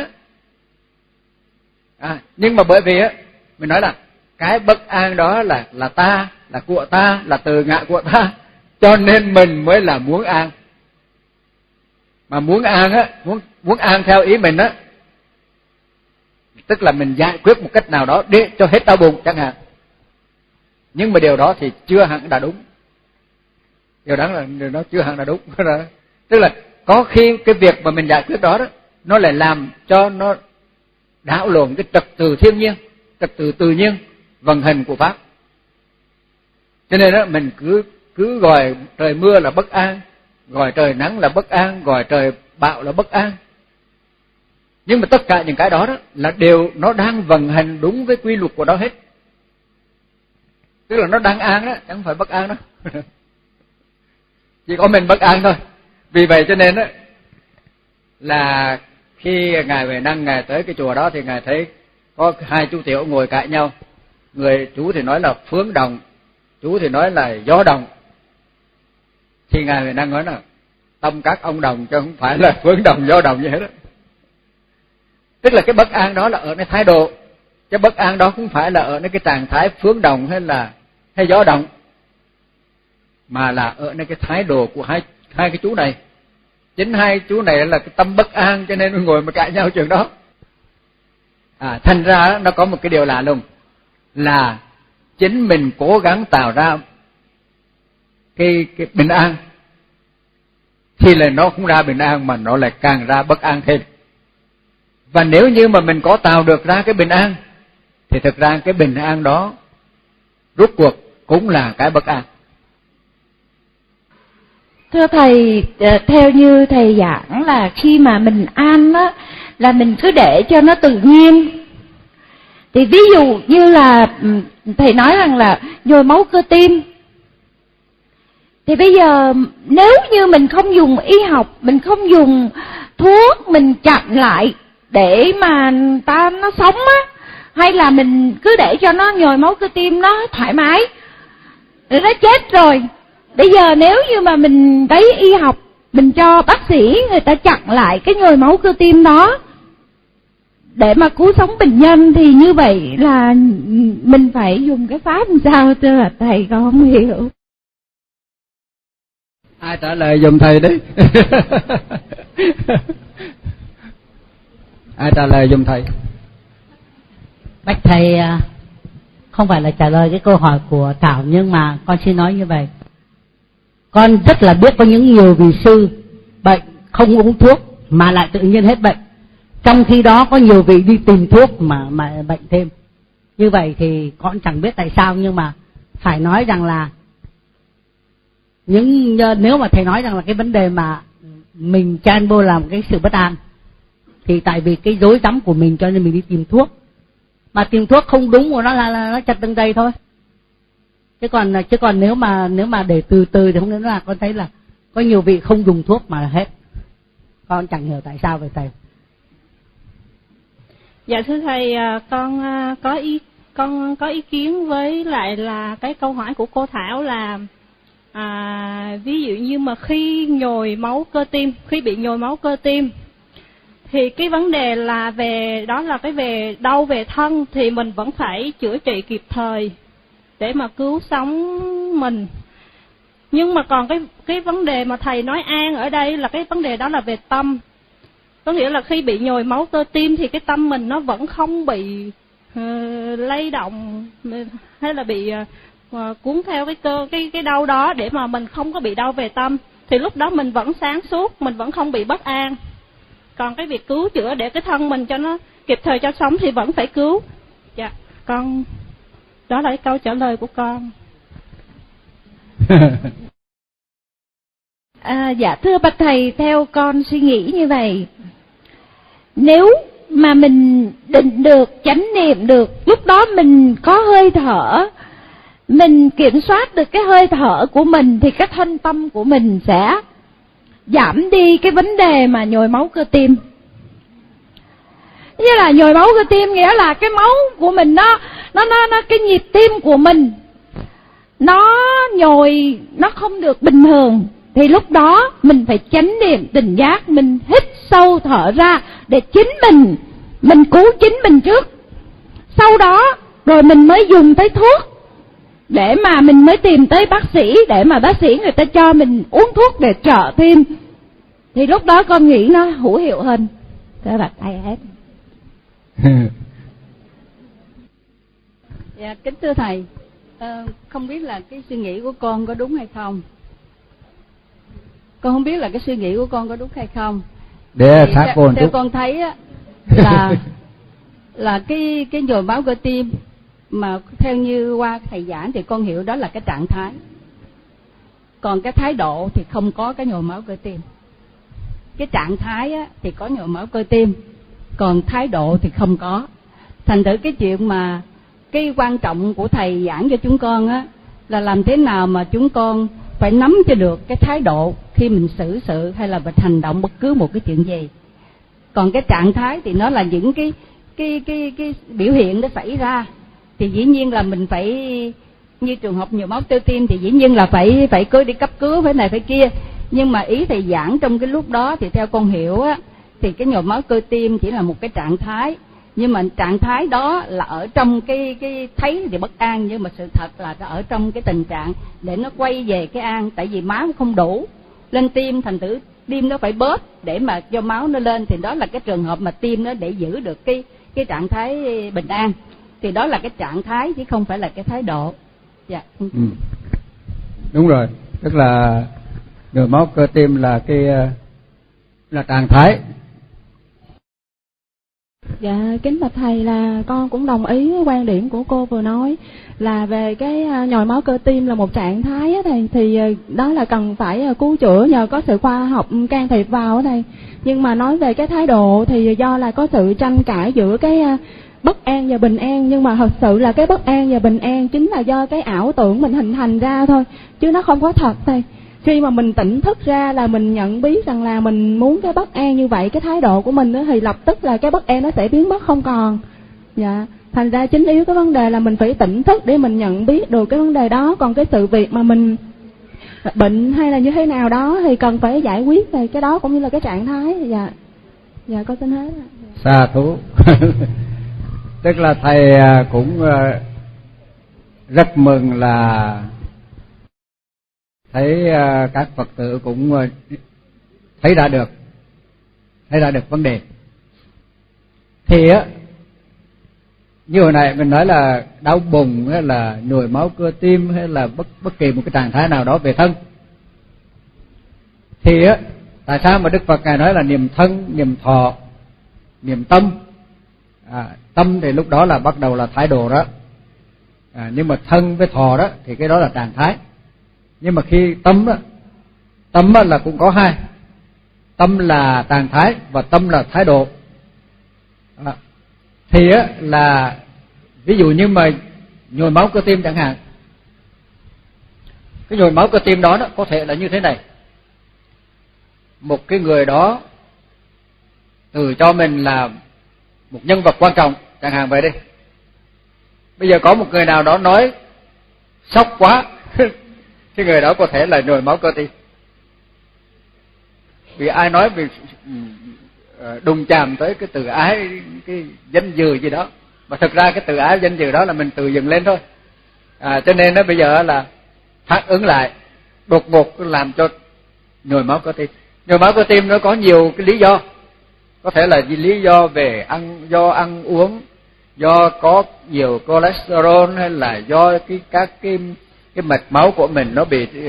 À, nhưng mà bởi vì á mình nói là cái bất an đó là là ta, là của ta, là từ ngã của ta, cho nên mình mới là muốn an. Mà muốn an á, muốn muốn an theo ý mình á, tức là mình giải quyết một cách nào đó để cho hết đau bụng chẳng hạn. Nhưng mà điều đó thì chưa hẳn đã đúng. Điều đó là điều đó chưa hẳn là đúng. Tức là có khi cái việc mà mình giải quyết đó đó nó lại làm cho nó đảo lộn cái trật tự thiên nhiên, trật tự tự nhiên vận hành của pháp. Cho nên đó mình cứ cứ gọi trời mưa là bất an, gọi trời nắng là bất an, gọi trời bão là bất an. Nhưng mà tất cả những cái đó, đó là đều nó đang vận hành đúng với quy luật của nó hết. Tức là nó đang an đó, chẳng phải bất an đó. Chỉ có mình bất an thôi. Vì vậy cho nên đó, là khi Ngài Huệ Năng Ngài tới cái chùa đó thì Ngài thấy có hai chú tiểu ngồi cãi nhau. Người chú thì nói là phướng đồng, chú thì nói là gió đồng. Thì Ngài Huệ Năng nói là tâm các ông đồng chứ không phải là phướng đồng gió đồng gì hết đó. Tức là cái bất an đó là ở cái thái độ, chứ bất an đó không phải là ở cái trạng thái phướng đồng hay là hay gió đồng, mà là ở cái thái độ của hai hai cái chú này. Chính hai chú này là cái tâm bất an cho nên ngồi mà cãi nhau chuyện đó. À, thành ra nó có một cái điều lạ lùng là chính mình cố gắng tạo ra cái cái bình an thì là nó không ra bình an mà nó lại càng ra bất an thêm. Và nếu như mà mình có tạo được ra cái bình an thì thực ra cái bình an đó rốt cuộc cũng là cái bất an. Thưa thầy, theo như thầy giảng là khi mà mình an á, là mình cứ để cho nó tự nhiên. Thì ví dụ như là thầy nói rằng là nhồi máu cơ tim, thì bây giờ nếu như mình không dùng y học, mình không dùng thuốc, mình chặn lại để mà ta nó sống á, hay là mình cứ để cho nó nhồi máu cơ tim nó thoải mái, rồi nó chết rồi. Bây giờ nếu như mà mình lấy y học, mình cho bác sĩ người ta chặn lại cái nhồi máu cơ tim đó để mà cứu sống bệnh nhân, thì như vậy là mình phải dùng cái pháp làm sao? Thưa là thầy con không hiểu. Ai trả lời giùm thầy đấy. Ai trả lời giùm thầy? Bạch thầy, không phải là trả lời cái câu hỏi của Thảo, nhưng mà con xin nói như vậy. Con rất là biết có những nhiều vị sư bệnh không uống thuốc mà lại tự nhiên hết bệnh, trong khi đó có nhiều vị đi tìm thuốc mà mà bệnh thêm. Như vậy thì con chẳng biết tại sao, nhưng mà phải nói rằng là những nếu mà thầy nói rằng là cái vấn đề mà mình chen vô làm cái sự bất an, thì tại vì cái rối rắm của mình cho nên mình đi tìm thuốc, mà tìm thuốc không đúng của nó là, là nó chặt từng đây thôi. Chứ còn chứ còn nếu mà nếu mà để từ từ thì không đến là con thấy là có nhiều vị không dùng thuốc mà hết. Con chẳng hiểu tại sao vậy thầy. Dạ thưa thầy, con có ý con có ý kiến với lại là cái câu hỏi của cô Thảo là à, ví dụ như mà khi nhồi máu cơ tim, khi bị nhồi máu cơ tim thì cái vấn đề là về đó là cái về đau về thân thì mình vẫn phải chữa trị kịp thời để mà cứu sống mình. Nhưng mà còn cái cái vấn đề mà thầy nói an ở đây là cái vấn đề đó là về tâm. Có nghĩa là khi bị nhồi máu cơ tim thì cái tâm mình nó vẫn không bị uh, lay động hay là bị uh, cuốn theo cái cơ cái cái đau đó, để mà mình không có bị đau về tâm, thì lúc đó mình vẫn sáng suốt, mình vẫn không bị bất an. Còn cái việc cứu chữa để cái thân mình cho nó kịp thời cho sống thì vẫn phải cứu. Dạ, con đó là cái câu trả lời của con. À, dạ thưa bạch thầy, theo con suy nghĩ như vậy, nếu mà mình định được, chánh niệm được, lúc đó mình có hơi thở, mình kiểm soát được cái hơi thở của mình, thì cái thân tâm của mình sẽ giảm đi cái vấn đề mà nhồi máu cơ tim. Như là nhồi máu cơ tim nghĩa là cái máu của mình nó nó nó nó cái nhịp tim của mình nó nhồi, nó không được bình thường, thì lúc đó mình phải chánh niệm tỉnh giác, mình hít sâu thở ra để chính mình mình cứu chính mình trước. Sau đó rồi mình mới dùng tới thuốc, để mà mình mới tìm tới bác sĩ, để mà bác sĩ người ta cho mình uống thuốc để trợ tim. Thì lúc đó con nghĩ nó hữu hiệu hơn. Các bạn thầy hết. Dạ, kính thưa thầy, à, không biết là cái suy nghĩ của con có đúng hay không. Con không biết là cái suy nghĩ của con có đúng hay không. Để sát theo, theo con thấy á, là là cái cái nhồi máu cơ tim mà theo như qua thầy giảng thì con hiểu đó là cái trạng thái. Còn cái thái độ thì không có cái nhồi máu cơ tim. Cái trạng thái á, thì có nhồi máu cơ tim, còn thái độ thì không có. Thành thử cái chuyện mà cái quan trọng của thầy giảng cho chúng con á, là làm thế nào mà chúng con phải nắm cho được cái thái độ khi mình xử sự hay là mình hành động bất cứ một cái chuyện gì. Còn cái trạng thái thì nó là những cái cái cái cái biểu hiện nó xảy ra, thì dĩ nhiên là mình phải, như trường hợp nhồi máu cơ tim thì dĩ nhiên là phải phải cứ đi cấp cứu, phải này phải kia. Nhưng mà ý thầy giảng trong cái lúc đó thì theo con hiểu á, thì cái nhồi máu cơ tim chỉ là một cái trạng thái, nhưng mà trạng thái đó là ở trong cái cái thấy thì bất an, nhưng mà sự thật là ở trong cái tình trạng để nó quay về cái an, tại vì máu không đủ lên tim, thành thử tim nó phải bớt để mà cho máu nó lên, thì đó là cái trường hợp mà tim nó để giữ được cái cái trạng thái bình an, thì đó là cái trạng thái chứ không phải là cái thái độ. Dạ. Ừ. Đúng rồi, tức là nhồi máu cơ tim là cái là trạng thái. Dạ, kính bạch thầy, là con cũng đồng ý quan điểm của cô vừa nói là về cái nhồi máu cơ tim là một trạng thái á thầy, thì đó là cần phải cứu chữa nhờ có sự khoa học can thiệp vào á thầy. Nhưng mà nói về cái thái độ thì do là có sự tranh cãi giữa cái bất an và bình an, nhưng mà thật sự là cái bất an và bình an chính là do cái ảo tưởng mình hình thành ra thôi, chứ nó không có thật thầy. Khi mà mình tỉnh thức ra là mình nhận biết rằng là mình muốn cái bất an như vậy, cái thái độ của mình đó, thì lập tức là cái bất an nó sẽ biến mất không còn. Dạ, thành ra chính yếu cái vấn đề là mình phải tỉnh thức để mình nhận biết được cái vấn đề đó. Còn cái sự việc mà mình bệnh hay là như thế nào đó thì cần phải giải quyết về cái đó cũng như là cái trạng thái. Dạ, dạ con xin hết. Sa thú. Tức là thầy cũng rất mừng là thấy các Phật tử cũng thấy ra được thấy ra được vấn đề. Thì á, như hồi nãy mình nói là đau bụng hay là nhồi máu cơ tim hay là bất bất kỳ một cái trạng thái nào đó về thân, thì á, tại sao mà Đức Phật ngài nói là niệm thân, niệm thọ, niệm tâm? À, tâm thì lúc đó là bắt đầu là thái độ đó, à, nhưng mà thân với thọ đó thì cái đó là trạng thái. Nhưng mà khi tâm đó, tâm đó là cũng có hai, tâm là trạng thái và tâm là thái độ. À, thì á, là ví dụ như mà nhồi máu cơ tim chẳng hạn, cái nhồi máu cơ tim đó, đó có thể là như thế này: một cái người đó tự cho mình là một nhân vật quan trọng chẳng hạn vậy đi. Bây giờ có một người nào đó nói sốc quá cái người đó có thể là nhồi máu cơ tim, vì ai nói vì đụng chạm tới cái tự ái, cái danh dự gì đó, mà thực ra cái tự ái danh dự đó là mình tự dựng lên thôi. À, cho nên nó bây giờ là phản ứng lại đột ngột làm cho nhồi máu cơ tim. Nhồi máu cơ tim nó có nhiều cái lý do, có thể là lý do về ăn, do ăn uống, do có nhiều cholesterol, hay là do cái các cái cái mạch máu của mình nó bị uh,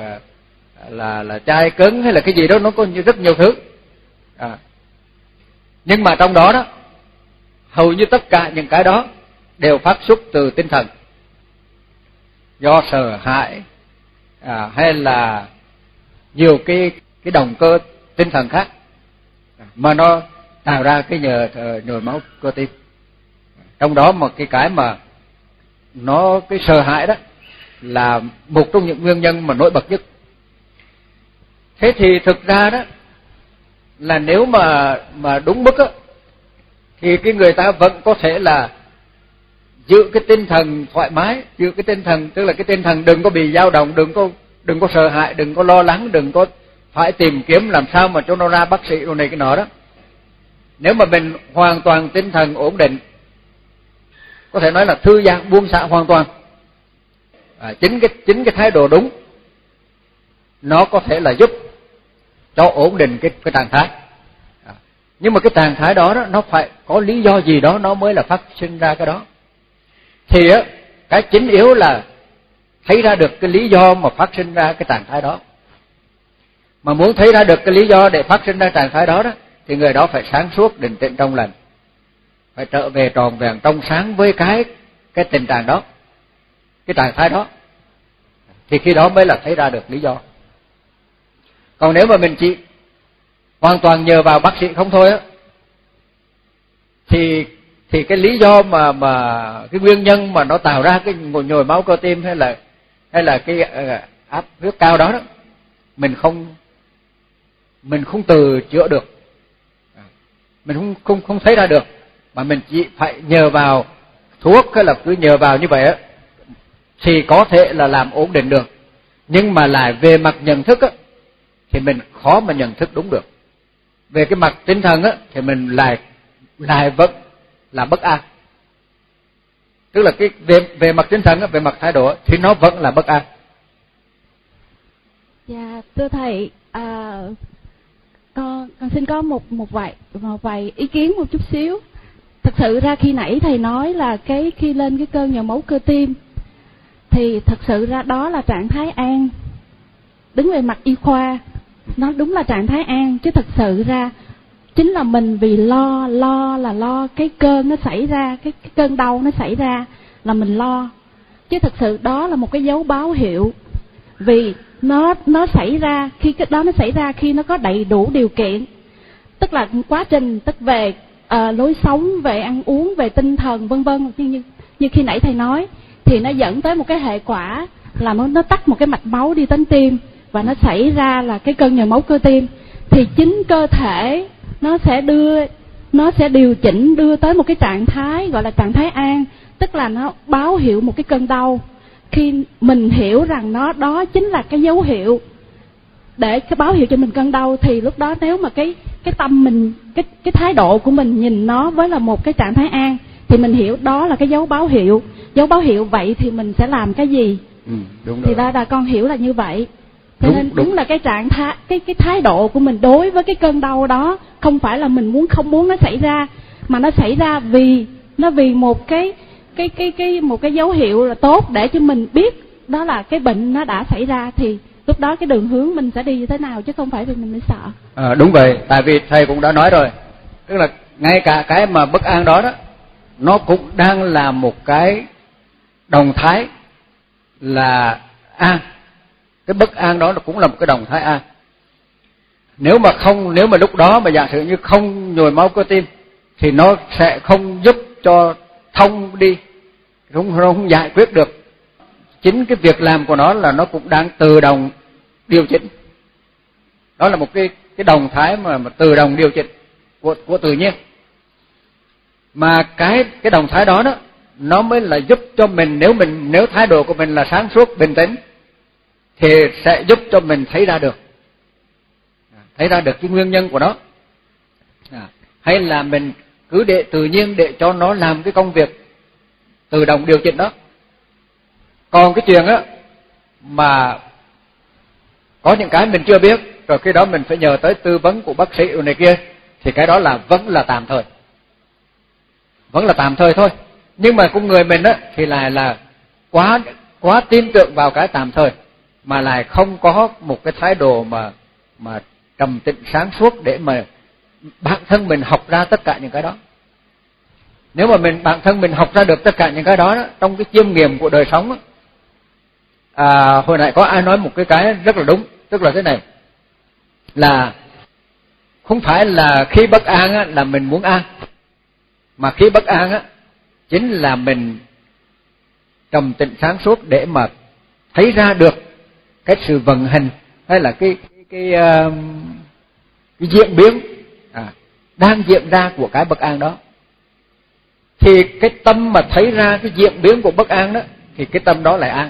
là là chai cứng, hay là cái gì đó, nó có rất nhiều thứ. À, nhưng mà trong đó đó hầu như tất cả những cái đó đều phát xuất từ tinh thần, do sợ hãi, à, hay là nhiều cái cái động cơ tinh thần khác mà nó tạo ra cái nhờ nhồi máu cơ tim. Trong đó một cái cái mà nó cái sợ hãi đó là một trong những nguyên nhân mà nổi bật nhất. Thế thì thực ra đó là nếu mà mà đúng mức á, thì cái người ta vẫn có thể là giữ cái tinh thần thoải mái, giữ cái tinh thần, tức là cái tinh thần đừng có bị dao động, đừng có đừng có sợ hãi, đừng có lo lắng, đừng có phải tìm kiếm làm sao mà cho nó ra bác sĩ rồi này cái nọ đó. Nếu mà mình hoàn toàn tinh thần ổn định, có thể nói là thư giãn, buông xả hoàn toàn, à, chính cái chính cái thái độ đúng nó có thể là giúp cho ổn định cái cái trạng thái. À, nhưng mà cái trạng thái đó, đó nó phải có lý do gì đó nó mới là phát sinh ra cái đó. Thì á, cái chính yếu là thấy ra được cái lý do mà phát sinh ra cái trạng thái đó. Mà muốn thấy ra được cái lý do để phát sinh ra trạng thái đó đó, thì người đó phải sáng suốt, định tĩnh, trong lành, phải trở về tròn vẹn trong sáng với cái cái tình trạng đó, cái trạng thái đó, thì khi đó mới là thấy ra được lý do. Còn nếu mà mình chỉ hoàn toàn nhờ vào bác sĩ không thôi á, thì thì cái lý do mà mà cái nguyên nhân mà nó tạo ra cái nhồi máu cơ tim hay là hay là cái uh, áp huyết cao đó đó, mình không mình không từ chữa được, mình không không không thấy ra được, mà mình chỉ phải nhờ vào thuốc hay là cứ nhờ vào như vậy á, thì có thể là làm ổn định được. Nhưng mà lại về mặt nhận thức á, thì mình khó mà nhận thức đúng được. Về cái mặt tinh thần á, thì mình lại lại vẫn là bất an. Tức là cái về về mặt tinh thần á, về mặt thái độ á, thì nó vẫn là bất an. Dạ, thưa thầy, à, con con xin có một một vài một vài ý kiến một chút xíu. Thật sự ra khi nãy thầy nói là cái khi lên cái cơn nhồi máu cơ tim, thì thật sự ra đó là trạng thái an. Đứng về mặt y khoa, nó đúng là trạng thái an, chứ thật sự ra chính là mình vì lo, lo là lo cái cơn nó xảy ra, cái, cái cơn đau nó xảy ra là mình lo. Chứ thực sự đó là một cái dấu báo hiệu. Vì nó nó xảy ra, khi cái đó nó xảy ra khi nó có đầy đủ điều kiện. Tức là quá trình, tức về uh, lối sống, về ăn uống, về tinh thần vân vân, như, như, như khi nãy thầy nói, thì nó dẫn tới một cái hệ quả là nó tắc một cái mạch máu đi đến tim, và nó xảy ra là cái cơn nhồi máu cơ tim. Thì chính cơ thể nó sẽ đưa, nó sẽ điều chỉnh đưa tới một cái trạng thái gọi là trạng thái an, tức là nó báo hiệu một cái cơn đau. Khi mình hiểu rằng nó đó chính là cái dấu hiệu để cái báo hiệu cho mình cơn đau, thì lúc đó nếu mà cái cái tâm mình, cái cái thái độ của mình nhìn nó với là một cái trạng thái an, thì mình hiểu đó là cái dấu báo hiệu. Dấu báo hiệu vậy thì mình sẽ làm cái gì? Ừ, đúng thì rồi. ra là con hiểu là như vậy. Cho Đúng, nên đúng. đúng là cái trạng thái, cái cái thái độ của mình đối với cái cơn đau đó không phải là mình muốn, không muốn nó xảy ra, mà nó xảy ra vì nó vì một cái cái cái cái một cái dấu hiệu là tốt để cho mình biết đó là cái bệnh nó đã xảy ra, thì lúc đó cái đường hướng mình sẽ đi như thế nào, chứ không phải vì mình mới sợ. À, đúng vậy, tại vì thầy cũng đã nói rồi, tức là ngay cả cái mà bất an đó đó, nó cũng đang là một cái đồng thái là an. Cái bất an đó nó cũng là một cái đồng thái an. Nếu mà không, nếu mà lúc đó mà giả sử như không nhồi máu cơ tim thì nó sẽ không giúp cho thông đi, không, không giải quyết được. Chính cái việc làm của nó là nó cũng đang tự động điều chỉnh. Đó là một cái cái đồng thái mà, mà tự động điều chỉnh của của tự nhiên. Mà cái cái đồng thái đó đó nó mới là giúp cho mình, nếu mình nếu thái độ của mình là sáng suốt, bình tĩnh, thì sẽ giúp cho mình thấy ra được thấy ra được cái nguyên nhân của nó. À, hay là mình cứ để tự nhiên để cho nó làm cái công việc tự động điều chỉnh đó. Còn cái chuyện á mà có những cái mình chưa biết, rồi khi đó mình phải nhờ tới tư vấn của bác sĩ này kia, thì cái đó là vẫn là tạm thời, vẫn là tạm thời thôi. Nhưng mà con người mình á thì lại là quá quá tin tưởng vào cái tạm thời, mà lại không có một cái thái độ mà mà trầm tĩnh sáng suốt để mà bản thân mình học ra tất cả những cái đó. Nếu mà mình bản thân mình học ra được tất cả những cái đó, đó trong cái chiêm nghiệm của đời sống đó, à, hồi nãy có ai nói một cái cái rất là đúng, tức là thế này, là không phải là khi bất an á, là mình muốn an, mà khi bất an á chính là mình trầm tĩnh sáng suốt để mà thấy ra được cái sự vận hành hay là cái cái cái, uh, cái diễn biến à, đang diễn ra của cái bất an đó. Thì cái tâm mà thấy ra cái diễn biến của bất an đó thì cái tâm đó lại an.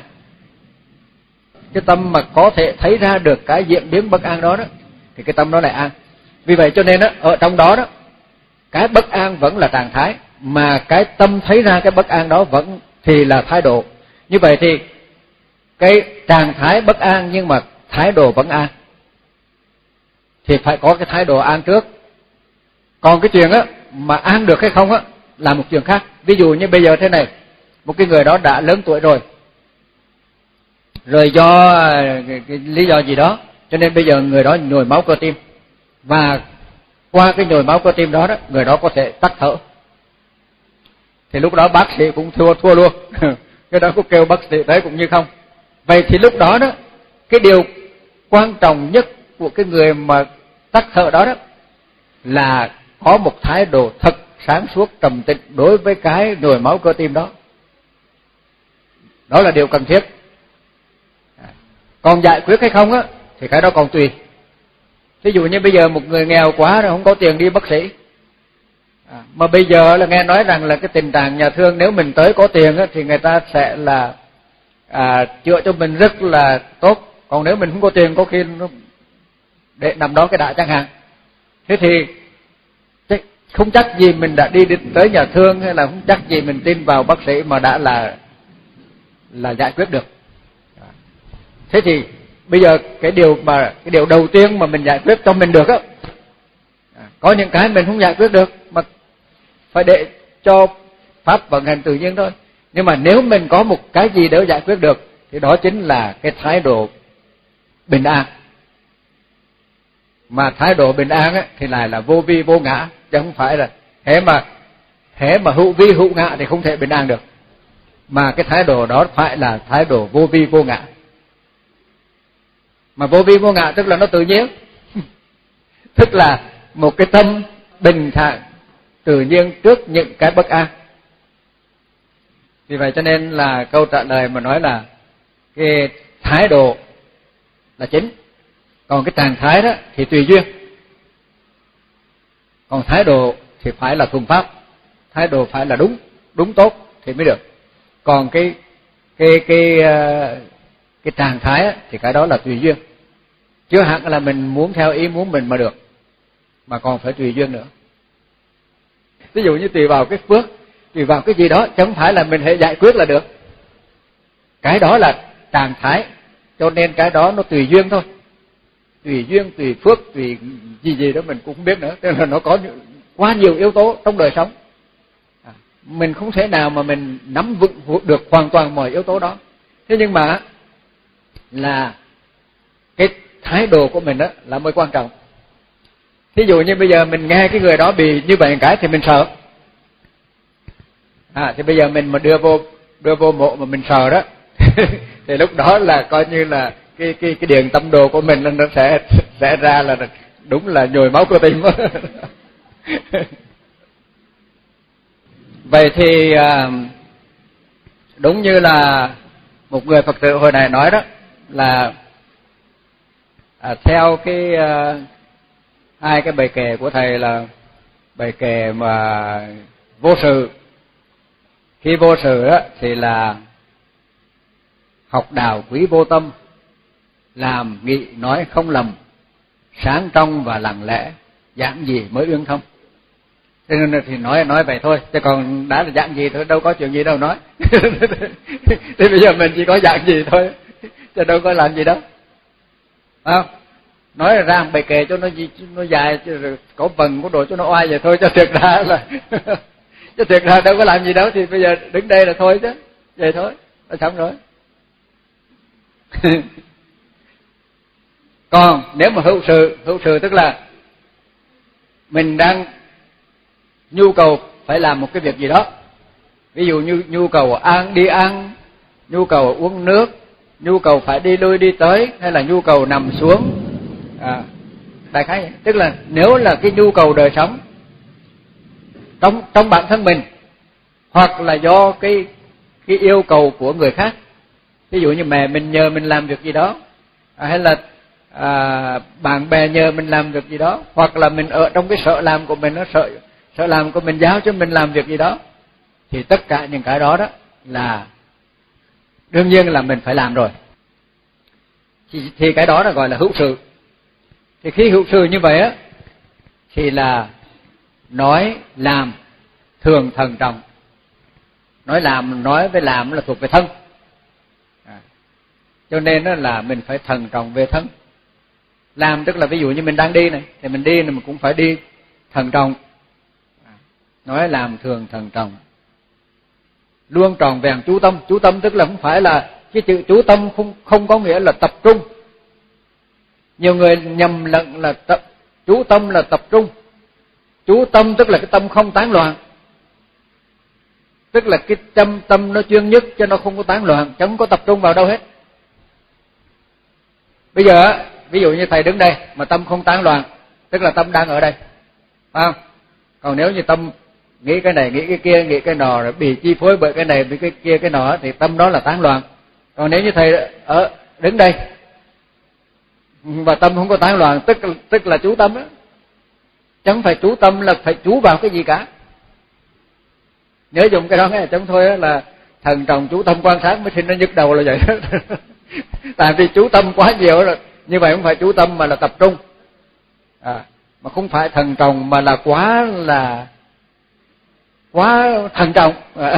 Cái tâm mà có thể thấy ra được cái diễn biến bất an đó đó thì cái tâm đó lại an. Vì vậy cho nên đó, ở trong đó đó cái bất an vẫn là trạng thái, mà cái tâm thấy ra cái bất an đó vẫn thì là thái độ. Như vậy thì cái trạng thái bất an nhưng mà thái độ vẫn an, thì phải có cái thái độ an trước. Còn cái chuyện á mà an được hay không á là một chuyện khác. Ví dụ như bây giờ thế này, một cái người đó đã lớn tuổi rồi, rồi do cái, cái lý do gì đó cho nên bây giờ người đó nhồi máu cơ tim, và qua cái nhồi máu cơ tim đó đó người đó có thể tắc thở, thì lúc đó bác sĩ cũng thua thua luôn. Cái đó có kêu bác sĩ tới cũng như không. Vậy thì lúc đó đó cái điều quan trọng nhất của cái người mà tắc thở đó đó là có một thái độ thật sáng suốt trầm tĩnh đối với cái nhồi máu cơ tim đó. Đó là điều cần thiết. Còn giải quyết hay không á thì cái đó còn tùy. Ví dụ như bây giờ một người nghèo quá rồi không có tiền đi bác sĩ, à, mà bây giờ là nghe nói rằng là cái tình trạng nhà thương nếu mình tới có tiền á thì người ta sẽ là à, chữa cho mình rất là tốt. Còn nếu mình không có tiền có khi nó để nằm đó cái đã chẳng hạn. Thế thì không chắc gì mình đã đi tới nhà thương, hay là không chắc gì mình tin vào bác sĩ mà đã là là giải quyết được. Thế thì bây giờ cái điều mà cái điều đầu tiên mà mình giải quyết cho mình được á, có những cái mình không giải quyết được mà phải để cho pháp vận hành tự nhiên thôi. Nhưng mà nếu mình có một cái gì để giải quyết được thì đó chính là cái thái độ bình an. Mà thái độ bình an ấy, thì lại là vô vi vô ngã, chứ không phải là thế mà thế mà hữu vi hữu ngã thì không thể bình an được. Mà cái thái độ đó phải là thái độ vô vi vô ngã. Mà vô vi vô ngã tức là nó tự nhiên. Tức là một cái tâm bình thản tự nhiên trước những cái bất an. Vì vậy cho nên là câu trả lời mà nói là cái thái độ là chính, còn cái trạng thái đó thì tùy duyên. Còn thái độ thì phải là thuần pháp, thái độ phải là đúng, đúng tốt thì mới được. Còn cái cái cái cái trạng thái thì cái đó là tùy duyên. Chưa hẳn là mình muốn theo ý muốn mình mà được, mà còn phải tùy duyên nữa. Ví dụ như tùy vào cái phước, tùy vào cái gì đó, chứ không phải là mình hãy giải quyết là được. Cái đó là trạng thái, cho nên cái đó nó tùy duyên thôi. Tùy duyên, tùy phước, tùy gì gì đó mình cũng không biết nữa. Tức là nó có quá nhiều yếu tố trong đời sống. À, mình không thể nào mà mình nắm vững được hoàn toàn mọi yếu tố đó. Thế nhưng mà là cái thái độ của mình đó là mới quan trọng. Thí dụ như bây giờ mình nghe cái người đó bị như vậy một cái thì mình sợ. À, thì bây giờ mình mà đưa vô đưa vô mộ mà mình sợ đó thì lúc đó là coi như là cái cái cái điện tâm đồ của mình nó sẽ sẽ ra là đúng là nhồi máu cơ tim. Vậy thì đúng như là một người Phật tử hồi này nói đó, là à, theo cái uh, hai cái bài kệ của thầy là bài kệ mà vô sự. Khi vô sự đó thì là học đạo quý vô tâm, làm nghị nói không lầm, sáng trong và lặng lẽ, giảng gì mới uyên thông. Thế nên thì nói nói vậy thôi, chứ còn đã là giảng gì thôi, đâu có chuyện gì đâu nói. Thì bây giờ mình chỉ có giảng gì thôi, chứ đâu có làm gì đâu. Không? Nói ra bài kệ cho nó nó dài, chứ có vần có độ cho nó oai vậy thôi, cho thiệt ra là chứ thiệt ra đâu có làm gì đâu, thì bây giờ đứng đây là thôi chứ, vậy thôi, là xong rồi. Còn nếu mà hữu sự, hữu sự tức là mình đang nhu cầu phải làm một cái việc gì đó. Ví dụ như nhu cầu ăn đi ăn, nhu cầu uống nước, nhu cầu phải đi lui đi tới, hay là nhu cầu nằm xuống. À, đại khái vậy. Tức là nếu là cái nhu cầu đời sống trong trong bản thân mình, hoặc là do cái cái yêu cầu của người khác. Ví dụ như mẹ mình nhờ mình làm việc gì đó, hay là à, bạn bè nhờ mình làm việc gì đó, hoặc là mình ở trong cái sở làm của mình, nó sở sở làm của mình giao cho mình làm việc gì đó, thì tất cả những cái đó đó là đương nhiên là mình phải làm rồi. Thì, thì cái đó là gọi là hữu sự. Thì khi hữu sự như vậy á, thì là nói làm thường thận trọng. Nói làm nói với làm là thuộc về thân. À, cho nên đó là mình phải thận trọng về thân. Làm tức là ví dụ như mình đang đi này, thì mình đi này mình cũng phải đi thận trọng. À, nói làm thường thận trọng. Luôn tròn vẹn chú tâm. Chú tâm tức là không phải là cái chữ chú tâm không không có nghĩa là tập trung. Nhiều người nhầm lẫn là tập, chú tâm là tập trung. Chú tâm tức là cái tâm không tán loạn. Tức là cái tâm tâm nó chuyên nhất cho nó không có tán loạn, chứ không có tập trung vào đâu hết. Bây giờ ví dụ như thầy đứng đây mà tâm không tán loạn, tức là tâm đang ở đây, phải không? Còn nếu như tâm nghĩ cái này, nghĩ cái kia, nghĩ cái nọ, rồi bị chi phối bởi cái này, bị cái kia, cái nọ, thì tâm đó là tán loạn. Còn nếu như thầy ở đứng đây và tâm không có tán loạn, tức tức là chú tâm đó. Chẳng phải chú tâm là phải chú vào cái gì cả. Nhớ dùng cái đó nghe, chẳng thôi là thần trọng chú tâm quan sát mới sinh nó nhức đầu là vậy đó. Tại vì chú tâm quá nhiều rồi, như vậy không phải chú tâm mà là tập trung. À, mà không phải thần trọng mà là quá là quá thần trọng. À,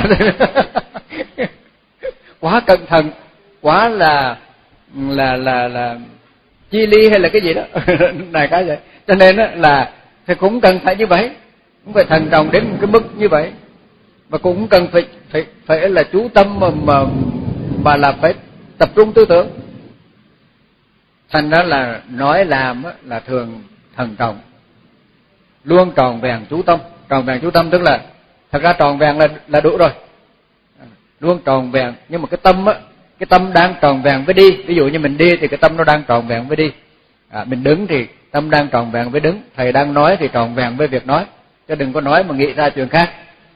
quá cẩn thận, quá là là là là chi ly hay là cái gì đó. Này cái vậy. Cho nên là thì cũng cần phải như vậy, cũng phải thần trọng đến một cái mức như vậy, mà cũng cần phải phải phải là chú tâm mà mà mà là phải tập trung tư tưởng. Thành ra là nói làm là thường thần trọng, luôn tròn vẹn chú tâm. Tròn vẹn chú tâm tức là thật ra tròn vẹn là là đủ rồi, luôn tròn vẹn. Nhưng mà cái tâm á, cái tâm đang tròn vẹn với đi. Ví dụ như mình đi thì cái tâm nó đang tròn vẹn với đi, à, mình đứng thì tâm đang tròn vẹn với đứng, thầy đang nói thì tròn vẹn với việc nói, chứ đừng có nói mà nghĩ ra chuyện khác.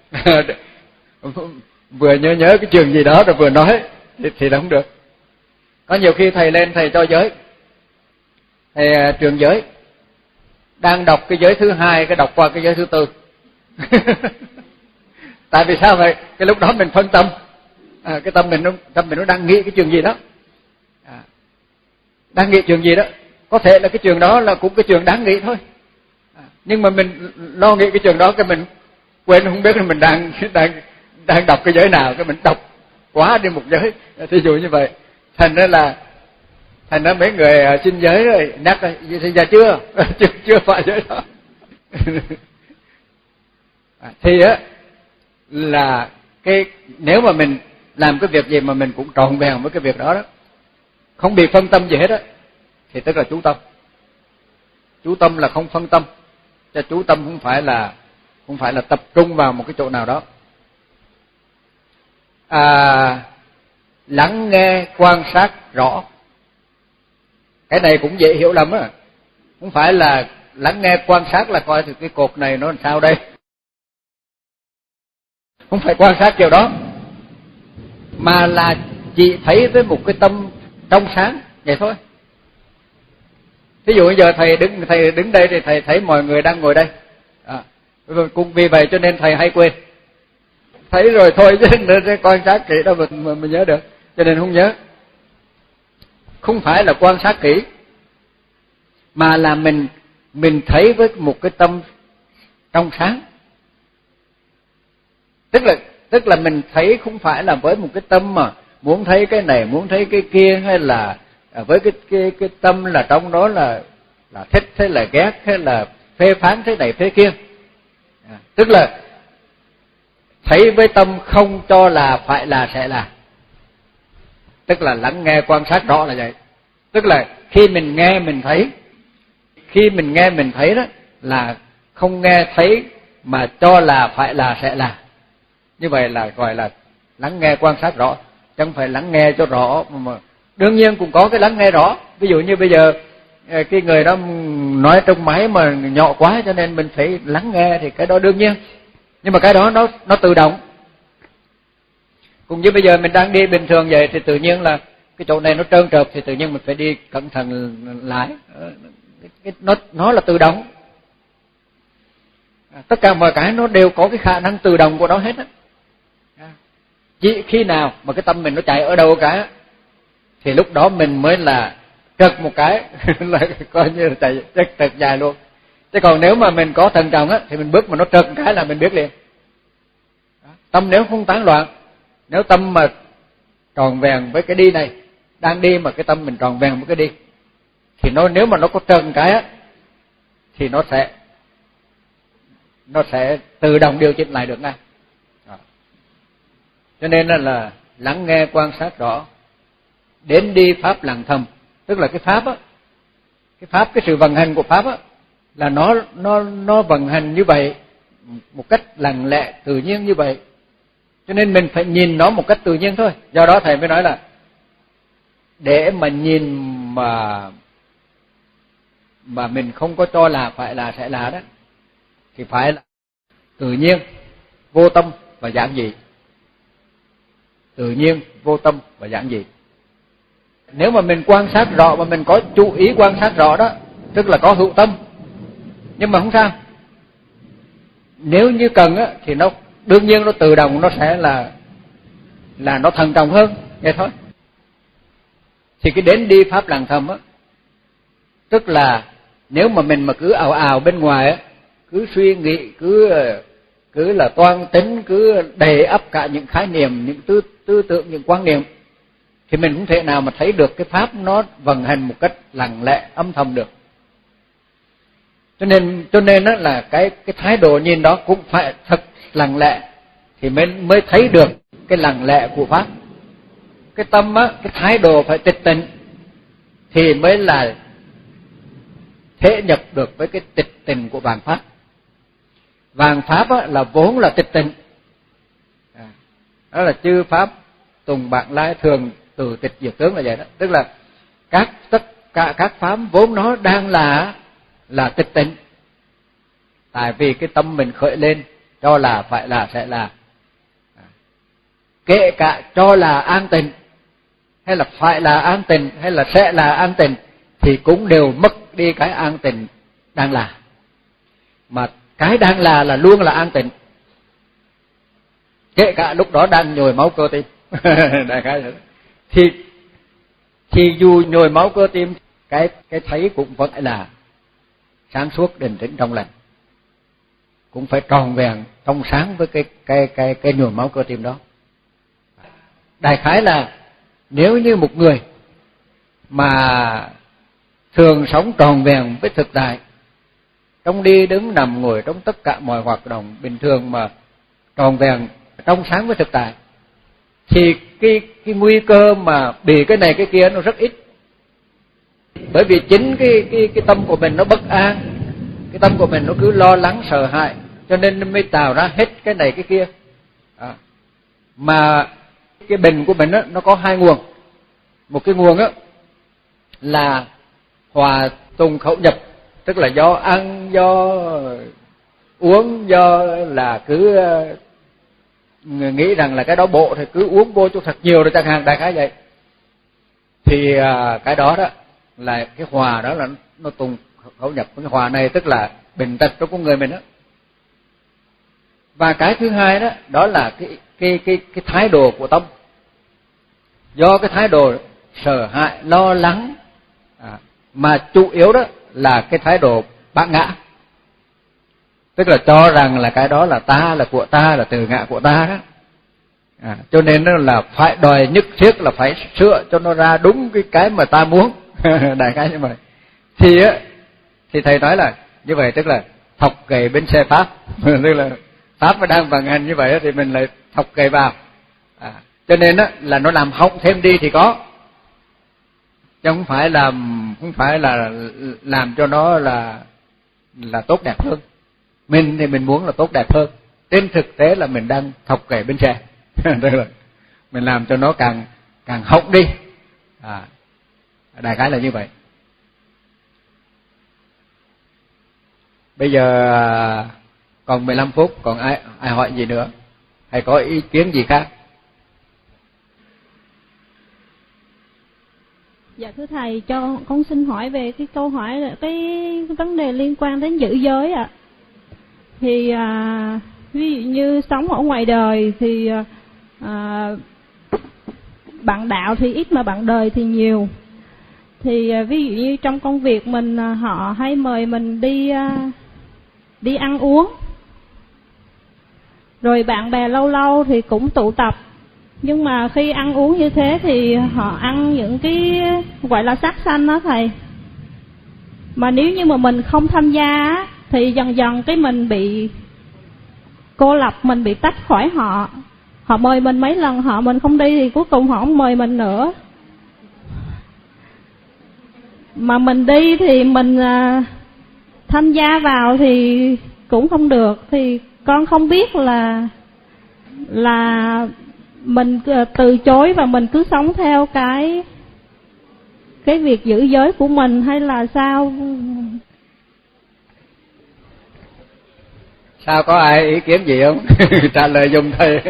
Vừa nhớ nhớ cái chuyện gì đó rồi vừa nói thì, thì không được. Có nhiều khi thầy lên thầy cho giới, thầy uh, truyền giới, đang đọc cái giới thứ hai cái đọc qua cái giới thứ tư. Tại vì sao vậy? Cái lúc đó mình phân tâm, à, cái tâm mình nó tâm mình nó đang nghĩ cái chuyện gì đó, à, đang nghĩ chuyện gì đó. Có thể là cái chuyện đó là cũng cái chuyện đáng nghĩ thôi, à, nhưng mà mình lo nghĩ cái chuyện đó cái mình quên không biết là mình đang đang đang đọc cái giới nào, cái mình đọc quá đi một giới, thí dụ như vậy. Thành ra là thành ra mấy người xin giới rồi nhắc là thì giờ chưa chưa chưa phải giới đó. À, thì á là cái nếu mà mình làm cái việc gì mà mình cũng trọn vẹn với cái việc đó đó, không bị phân tâm gì hết á, thì tức là chú tâm. Chú tâm là không phân tâm, cho chú tâm không phải là không phải là tập trung vào một cái chỗ nào đó. À, lắng nghe quan sát rõ, cái này cũng dễ hiểu lắm á. Không phải là lắng nghe quan sát là coi thì cái cột này nó làm sao đây, không phải quan sát kiểu đó, mà là chỉ thấy với một cái tâm trong sáng vậy thôi. Ví dụ bây giờ thầy đứng thầy đứng đây thì thầy thấy mọi người đang ngồi đây, à, cũng vì vậy cho nên thầy hay quên. Thấy rồi thôi chứ nên quan sát kỹ đâu mình, mình, mình nhớ được, cho nên không nhớ. Không phải là quan sát kỹ, mà là mình mình thấy với một cái tâm trong sáng. Tức là tức là mình thấy không phải là với một cái tâm mà muốn thấy cái này, muốn thấy cái kia, hay là với cái cái cái tâm là trong đó là là thích hay là ghét hay là phê phán thế này thế kia. À, tức là thấy với tâm không cho là phải là sẽ là. Tức là lắng nghe quan sát rõ là vậy. Tức là khi mình nghe mình thấy, khi mình nghe mình thấy đó là không nghe thấy mà cho là phải là sẽ là. Như vậy là gọi là lắng nghe quan sát rõ, chứ không phải lắng nghe cho rõ mà đương nhiên cũng có cái lắng nghe rõ. Ví dụ như bây giờ cái người đó nói trong máy mà nhỏ quá cho nên mình phải lắng nghe thì cái đó đương nhiên. Nhưng mà cái đó nó nó tự động. Cũng như bây giờ mình đang đi bình thường vậy thì tự nhiên là cái chỗ này nó trơn trượt thì tự nhiên mình phải đi cẩn thận lại. Nó nó là tự động. Tất cả mọi cái nó đều có cái khả năng tự động của nó hết á. Chỉ khi nào mà cái tâm mình nó chạy ở đâu cả thì lúc đó mình mới là trật một cái là coi như là chạy trật trật dài luôn. Chứ còn nếu mà mình có thận trọng á thì mình bước mà nó trật một cái là mình biết liền. Tâm nếu không tán loạn, nếu tâm mà tròn vẹn với cái đi này, đang đi mà cái tâm mình tròn vẹn với cái đi, thì nó nếu mà nó có trật một cái á thì nó sẽ nó sẽ tự động điều chỉnh lại được ngay. Cho nên là, là lắng nghe quan sát rõ, đến đi pháp lặng thầm. Tức là cái pháp á, cái pháp cái sự vận hành của pháp á là nó nó nó vận hành như vậy, một cách lặng lẽ tự nhiên như vậy. Cho nên mình phải nhìn nó một cách tự nhiên thôi. Do đó thầy mới nói là để mà nhìn mà mà mình không có cho là phải là sẽ là đó thì phải là tự nhiên, vô tâm và giản dị. Tự nhiên, vô tâm và giản dị. Nếu mà mình quan sát rõ và mình có chú ý quan sát rõ đó, tức là có hữu tâm. Nhưng mà không sao. Nếu như cần á thì nó đương nhiên nó tự động nó sẽ là là nó thận trọng hơn, vậy thôi. Thì cái đến đi pháp lặng thầm á, tức là nếu mà mình mà cứ ào ào bên ngoài á, cứ suy nghĩ, cứ cứ là toan tính, cứ đầy ắp cả những khái niệm, những tư tư tưởng, những quan niệm, thì mình không thể nào mà thấy được cái pháp nó vận hành một cách lặng lẽ âm thầm được. Cho nên cho nên đó là cái cái thái độ nhìn đó cũng phải thật lặng lẽ thì mới mới thấy được cái lặng lẽ của pháp. Cái tâm á, cái thái độ phải tịch tịnh thì mới là thể nhập được với cái tịch tình của vạn pháp. Vạn pháp á, là vốn là tịch tình, à, đó là chư pháp tùng bạn lai thường từ tịch diệt tướng là vậy đó, tức là các tất cả các pháp vốn nó đang là là tịch tịnh, tại vì cái tâm mình khởi lên cho là phải là sẽ là, kể cả cho là an tịnh hay là phải là an tịnh hay là sẽ là an tịnh thì cũng đều mất đi cái an tịnh đang là, mà cái đang là là luôn là an tịnh, kể cả lúc đó đang nhồi máu cơ tim. Đại khái vậy. thì thì dù nhồi máu cơ tim, cái cái thấy cũng vẫn là sáng suốt định tĩnh trong lành, cũng phải tròn vẹn trong sáng với cái cái cái cái nhồi máu cơ tim đó. Đại khái là nếu như một người mà thường sống tròn vẹn với thực tại, trong đi đứng nằm ngồi, trong tất cả mọi hoạt động bình thường mà tròn vẹn trong sáng với thực tại, thì cái cái nguy cơ mà bị cái này cái kia nó rất ít. Bởi vì chính cái cái cái tâm của mình nó bất an, cái tâm của mình nó cứ lo lắng sợ hãi, cho nên nó mới tạo ra hết cái này cái kia. À, mà cái bệnh của mình á, nó có hai nguồn. Một cái nguồn á là hòa tùng khẩu nhập, tức là do ăn, do uống, do là cứ nghĩ rằng là cái đó bộ thì cứ uống vô cho thật nhiều rồi chẳng hạn, đại khái vậy. Thì cái đó đó là cái hòa đó là nó tùng khẩu nhập. Cái hòa này tức là bệnh tật trong con người mình đó. Và cái thứ hai đó đó là cái cái cái cái thái độ của tâm. Do cái thái độ sợ hãi, lo lắng, à, mà chủ yếu đó là cái thái độ bản ngã, tức là cho rằng là cái đó là ta, là của ta, là từ ngã của ta đó. À, cho nên nó là phải đòi nhất thiết là phải sửa cho nó ra đúng cái cái mà ta muốn. Đại khái như vậy. Thì á thì thầy nói là như vậy, tức là thọc cày bên xe pháp. Tức là pháp mà đang vận hành như vậy thì mình lại thọc cày vào. À, cho nên á là nó làm hỏng thêm đi thì có, chứ không phải là không phải là làm cho nó là là tốt đẹp hơn. Mình thì mình muốn là tốt đẹp hơn, trên thực tế là mình đang thọc cày bên xe. Tức là mình làm cho nó càng càng hỏng đi. À, đại khái là như vậy. Bây giờ còn mười lăm phút, còn ai ai hỏi gì nữa hay có ý kiến gì khác? Dạ thưa thầy, cho con xin hỏi về cái câu hỏi là cái vấn đề liên quan đến giữ giới ạ. À. Thì à, ví dụ như sống ở ngoài đời thì à, bạn đạo thì ít mà bạn đời thì nhiều. Thì à, ví dụ như trong công việc mình họ hay mời mình đi à, đi ăn uống, rồi bạn bè lâu lâu thì cũng tụ tập. Nhưng mà khi ăn uống như thế thì họ ăn những cái gọi là sát sanh đó thầy. Mà nếu như mà mình không tham gia thì dần dần cái mình bị cô lập, mình bị tách khỏi họ. Họ mời mình mấy lần họ mình không đi thì cuối cùng họ không mời mình nữa. Mà mình đi thì mình à, tham gia vào thì cũng không được. Thì con không biết là là mình từ chối và mình cứ sống theo cái cái việc giữ giới của mình hay là sao? Sao, có ai ý kiến gì không? Trả lời giùm thầy.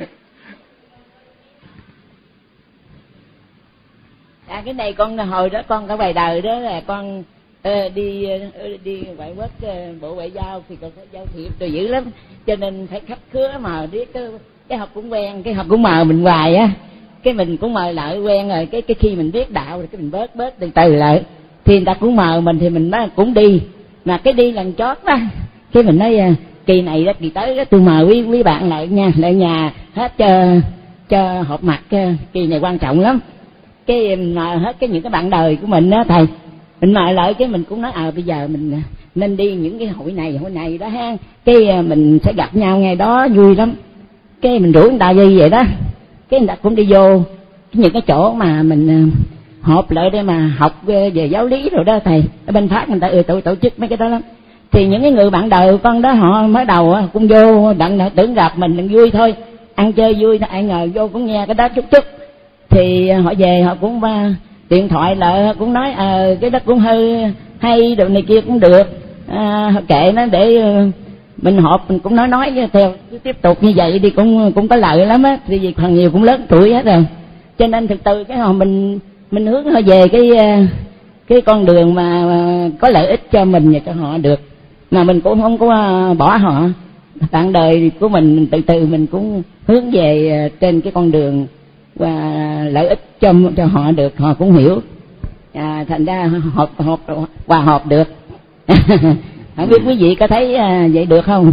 À, cái này con hồi đó con có vài đời đó là con uh, đi uh, đi ngoại quốc, uh, bộ ngoại giao thì còn có giao thiệp rồi dữ lắm, cho nên phải khách khứa mà biết cái, cái học cũng quen, cái học cũng mời mình hoài á, cái mình cũng mời lại quen rồi, cái cái khi mình biết đạo rồi cái mình bớt bớt từ từ lại, thì người ta cũng mời mình thì mình nói cũng đi, mà cái đi lần chót đó, cái mình nói uh, kỳ này đó kỳ tới đó tôi mời quý quý bạn lại nha, lại nhà hết cho cho họp mặt, uh, kỳ này quan trọng lắm. Cái mời hết cái những cái bạn đời của mình đó thầy, mình mời lại cái mình cũng nói à bây giờ mình nên đi những cái hội này hội này đó ha, cái mình sẽ gặp nhau ngày đó vui lắm, cái mình rủ người ta đi vậy đó, cái người ta cũng đi vô những cái chỗ mà mình họp lại để mà học về giáo lý rồi đó thầy. Ở bên Pháp người ta ừ, tổ, tổ chức mấy cái đó lắm. Thì những cái người bạn đời con đó họ mới đầu cũng vô đặng tưởng gặp mình đừng vui thôi, ăn chơi vui, ai ngờ vô cũng nghe cái đó chút chút. Thì họ về họ cũng uh, điện thoại lại cũng nói ờ uh, cái đó cũng hơi hay đồ này kia cũng được, uh, kệ nó để uh, mình họp mình cũng nói nói theo tiếp tục như vậy đi cũng cũng có lợi lắm á. Thì vì phần nhiều cũng lớn tuổi hết rồi, cho nên thực từ cái họ mình mình hướng họ về cái uh, cái con đường mà uh, có lợi ích cho mình và cho họ được, mà mình cũng không có uh, bỏ họ. Bạn đời của mình từ từ mình cũng hướng về uh, trên cái con đường và lợi ích cho cho họ được, họ cũng hiểu, à, thành ra họp họp hòa họp được. Không biết quý vị có thấy à, vậy được không?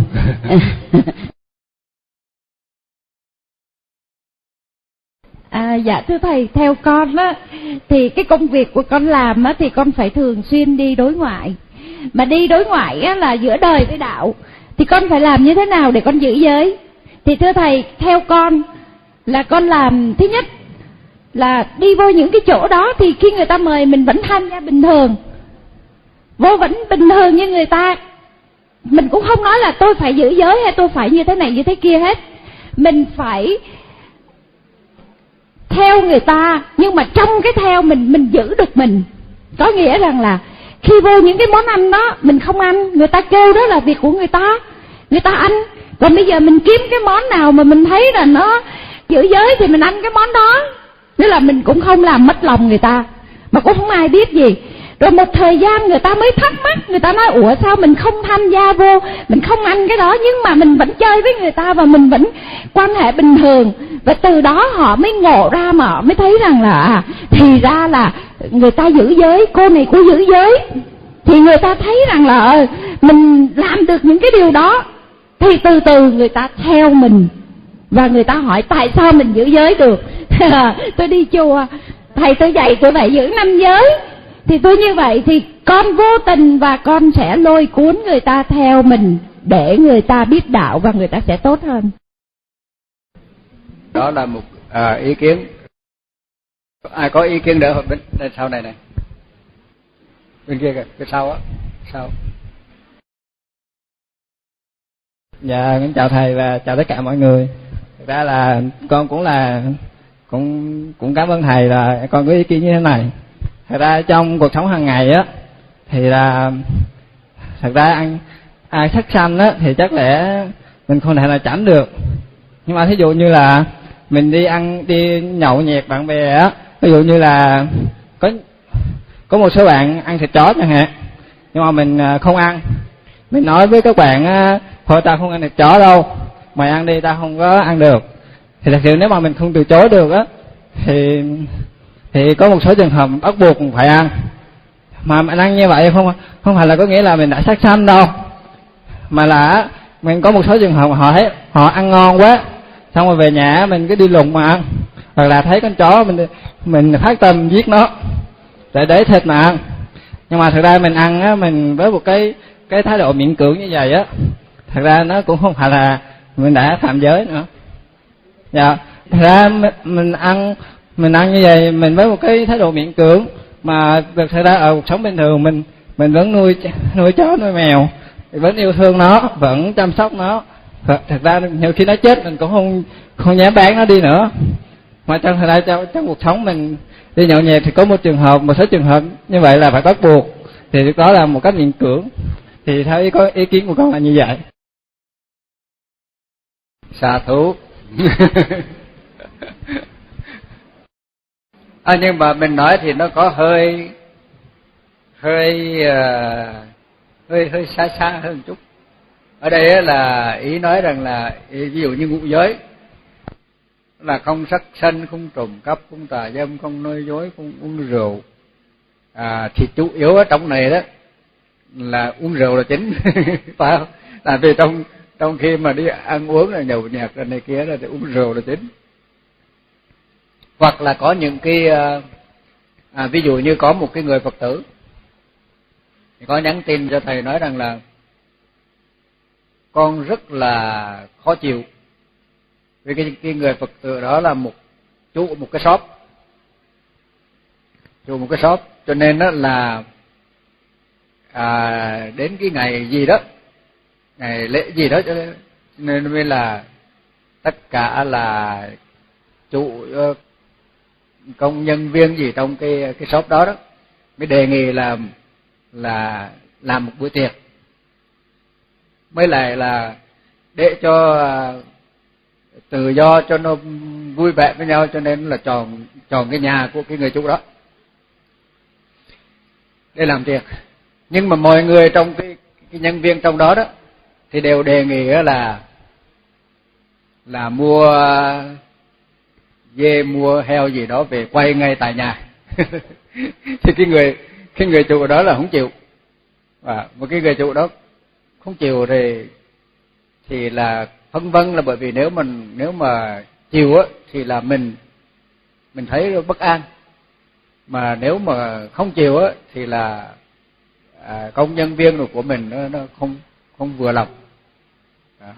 À, dạ thưa thầy, theo con á thì cái công việc của con làm á thì con phải thường xuyên đi đối ngoại, mà đi đối ngoại á là giữa đời với đạo, thì con phải làm như thế nào để con giữ giới? Thì thưa thầy, theo con là con làm thứ nhất là đi vô những cái chỗ đó thì khi người ta mời mình vẫn tham gia bình thường, vô vẫn bình thường như người ta. Mình cũng không nói là tôi phải giữ giới hay tôi phải như thế này như thế kia hết, mình phải theo người ta, nhưng mà trong cái theo mình mình giữ được mình. Có nghĩa rằng là khi vô những cái món ăn đó mình không ăn, người ta kêu đó là việc của người ta, người ta ăn. Còn bây giờ mình kiếm cái món nào mà mình thấy là nó giữ giới thì mình ăn cái món đó, nghĩa là mình cũng không làm mất lòng người ta, mà cũng không ai biết gì. Rồi một thời gian người ta mới thắc mắc, người ta nói ủa sao mình không tham gia vô, mình không ăn cái đó, nhưng mà mình vẫn chơi với người ta và mình vẫn quan hệ bình thường. Và từ đó họ mới ngộ ra, mà họ mới thấy rằng là à, thì ra là người ta giữ giới, cô này cô giữ giới. Thì người ta thấy rằng là mình làm được những cái điều đó, thì từ từ người ta theo mình. Và người ta hỏi tại sao mình giữ giới được. Tôi đi chùa, thầy tôi dạy tôi phải giữ năm giới, thì tôi như vậy thì con vô tình và con sẽ lôi cuốn người ta theo mình để người ta biết đạo và người ta sẽ tốt hơn. Đó là một à, ý kiến. Ai có ý kiến nữa bên, bên sau này này, bên kia kìa, bên sau á, sau. Dạ, kính chào thầy và chào tất cả mọi người. Thực ra là con cũng là cũng cũng cảm ơn thầy là con có ý kiến như thế này. Thật ra trong cuộc sống hàng ngày á thì là thật ra ăn ai sắc xanh á thì chắc lẽ mình không thể là tránh được. Nhưng mà thí dụ như là mình đi ăn đi nhậu nhẹt bạn bè á, ví dụ như là có có một số bạn ăn thịt chó chẳng hạn, nhưng mà mình không ăn, mình nói với các bạn thôi tao không ăn thịt chó đâu, mày ăn đi, tao không có ăn được. Thì thật sự nếu mà mình không từ chối được á thì thì có một số trường hợp bắt buộc mình phải ăn. Mà mình ăn như vậy không không phải là có nghĩa là mình đã sát sanh đâu, mà là mình có một số trường hợp họ thấy họ ăn ngon quá, xong rồi về nhà mình cứ đi lùng mà ăn, hoặc là thấy con chó mình mình phát tâm giết nó để để thịt mà ăn. Nhưng mà thực ra mình ăn á, mình với một cái cái thái độ miễn cưỡng như vậy á, thật ra nó cũng không phải là mình đã phạm giới nữa. Dạ, thật ra mình ăn mình ăn như vậy mình với một cái thái độ miễn cưỡng, mà thật ra ở cuộc sống bình thường mình mình vẫn nuôi nuôi chó nuôi mèo, vẫn yêu thương nó, vẫn chăm sóc nó. Thật ra nhiều khi nó chết mình cũng không không dám bán nó đi nữa. Mà trong thời đại trong, trong cuộc sống mình đi nhậu nhẹt thì có một trường hợp, một số trường hợp như vậy là phải bắt buộc, thì đó là một cách miễn cưỡng. Thì theo ý, có ý kiến của con là như vậy. Xạ thủ. À, nhưng mà mình nói thì nó có hơi hơi uh, hơi hơi xa xa hơn chút. Ở đây là ý nói rằng là ví dụ như ngũ giới là không sát sanh, không trộm cắp, không tà dâm, không nói dối, không uống rượu. À, thì chủ yếu ở trong này đó là uống rượu là chính. Phải không? Là vì trong trong khi mà đi ăn uống là nhậu nhẹt rồi này kia là thì uống rượu là chính. Hoặc là có những cái à, ví dụ như có một cái người Phật tử thì có nhắn tin cho thầy nói rằng là con rất là khó chịu vì cái, cái người Phật tử đó là một chủ một cái shop, chủ một cái shop, cho nên đó là à, đến cái ngày gì đó, ngày lễ gì đó, cho nên mới là tất cả là chủ công nhân viên gì trong cái cái shop đó đó mới đề nghị là là làm một buổi tiệc, mới lại là để cho tự do cho nó vui vẻ với nhau, cho nên là chọn chọn cái nhà của cái người chủ đó để làm tiệc. Nhưng mà mọi người trong cái, cái nhân viên trong đó đó thì đều đề nghị là là mua dê, mua heo gì đó về quay ngay tại nhà. Thì cái người cái người chủ đó là không chịu, và một cái người chủ đó không chịu thì thì là phân vân, là bởi vì nếu mình nếu mà chịu á thì là mình mình thấy bất an, mà nếu mà không chịu á thì là à, công nhân viên của mình nó, nó không không vừa lòng. À.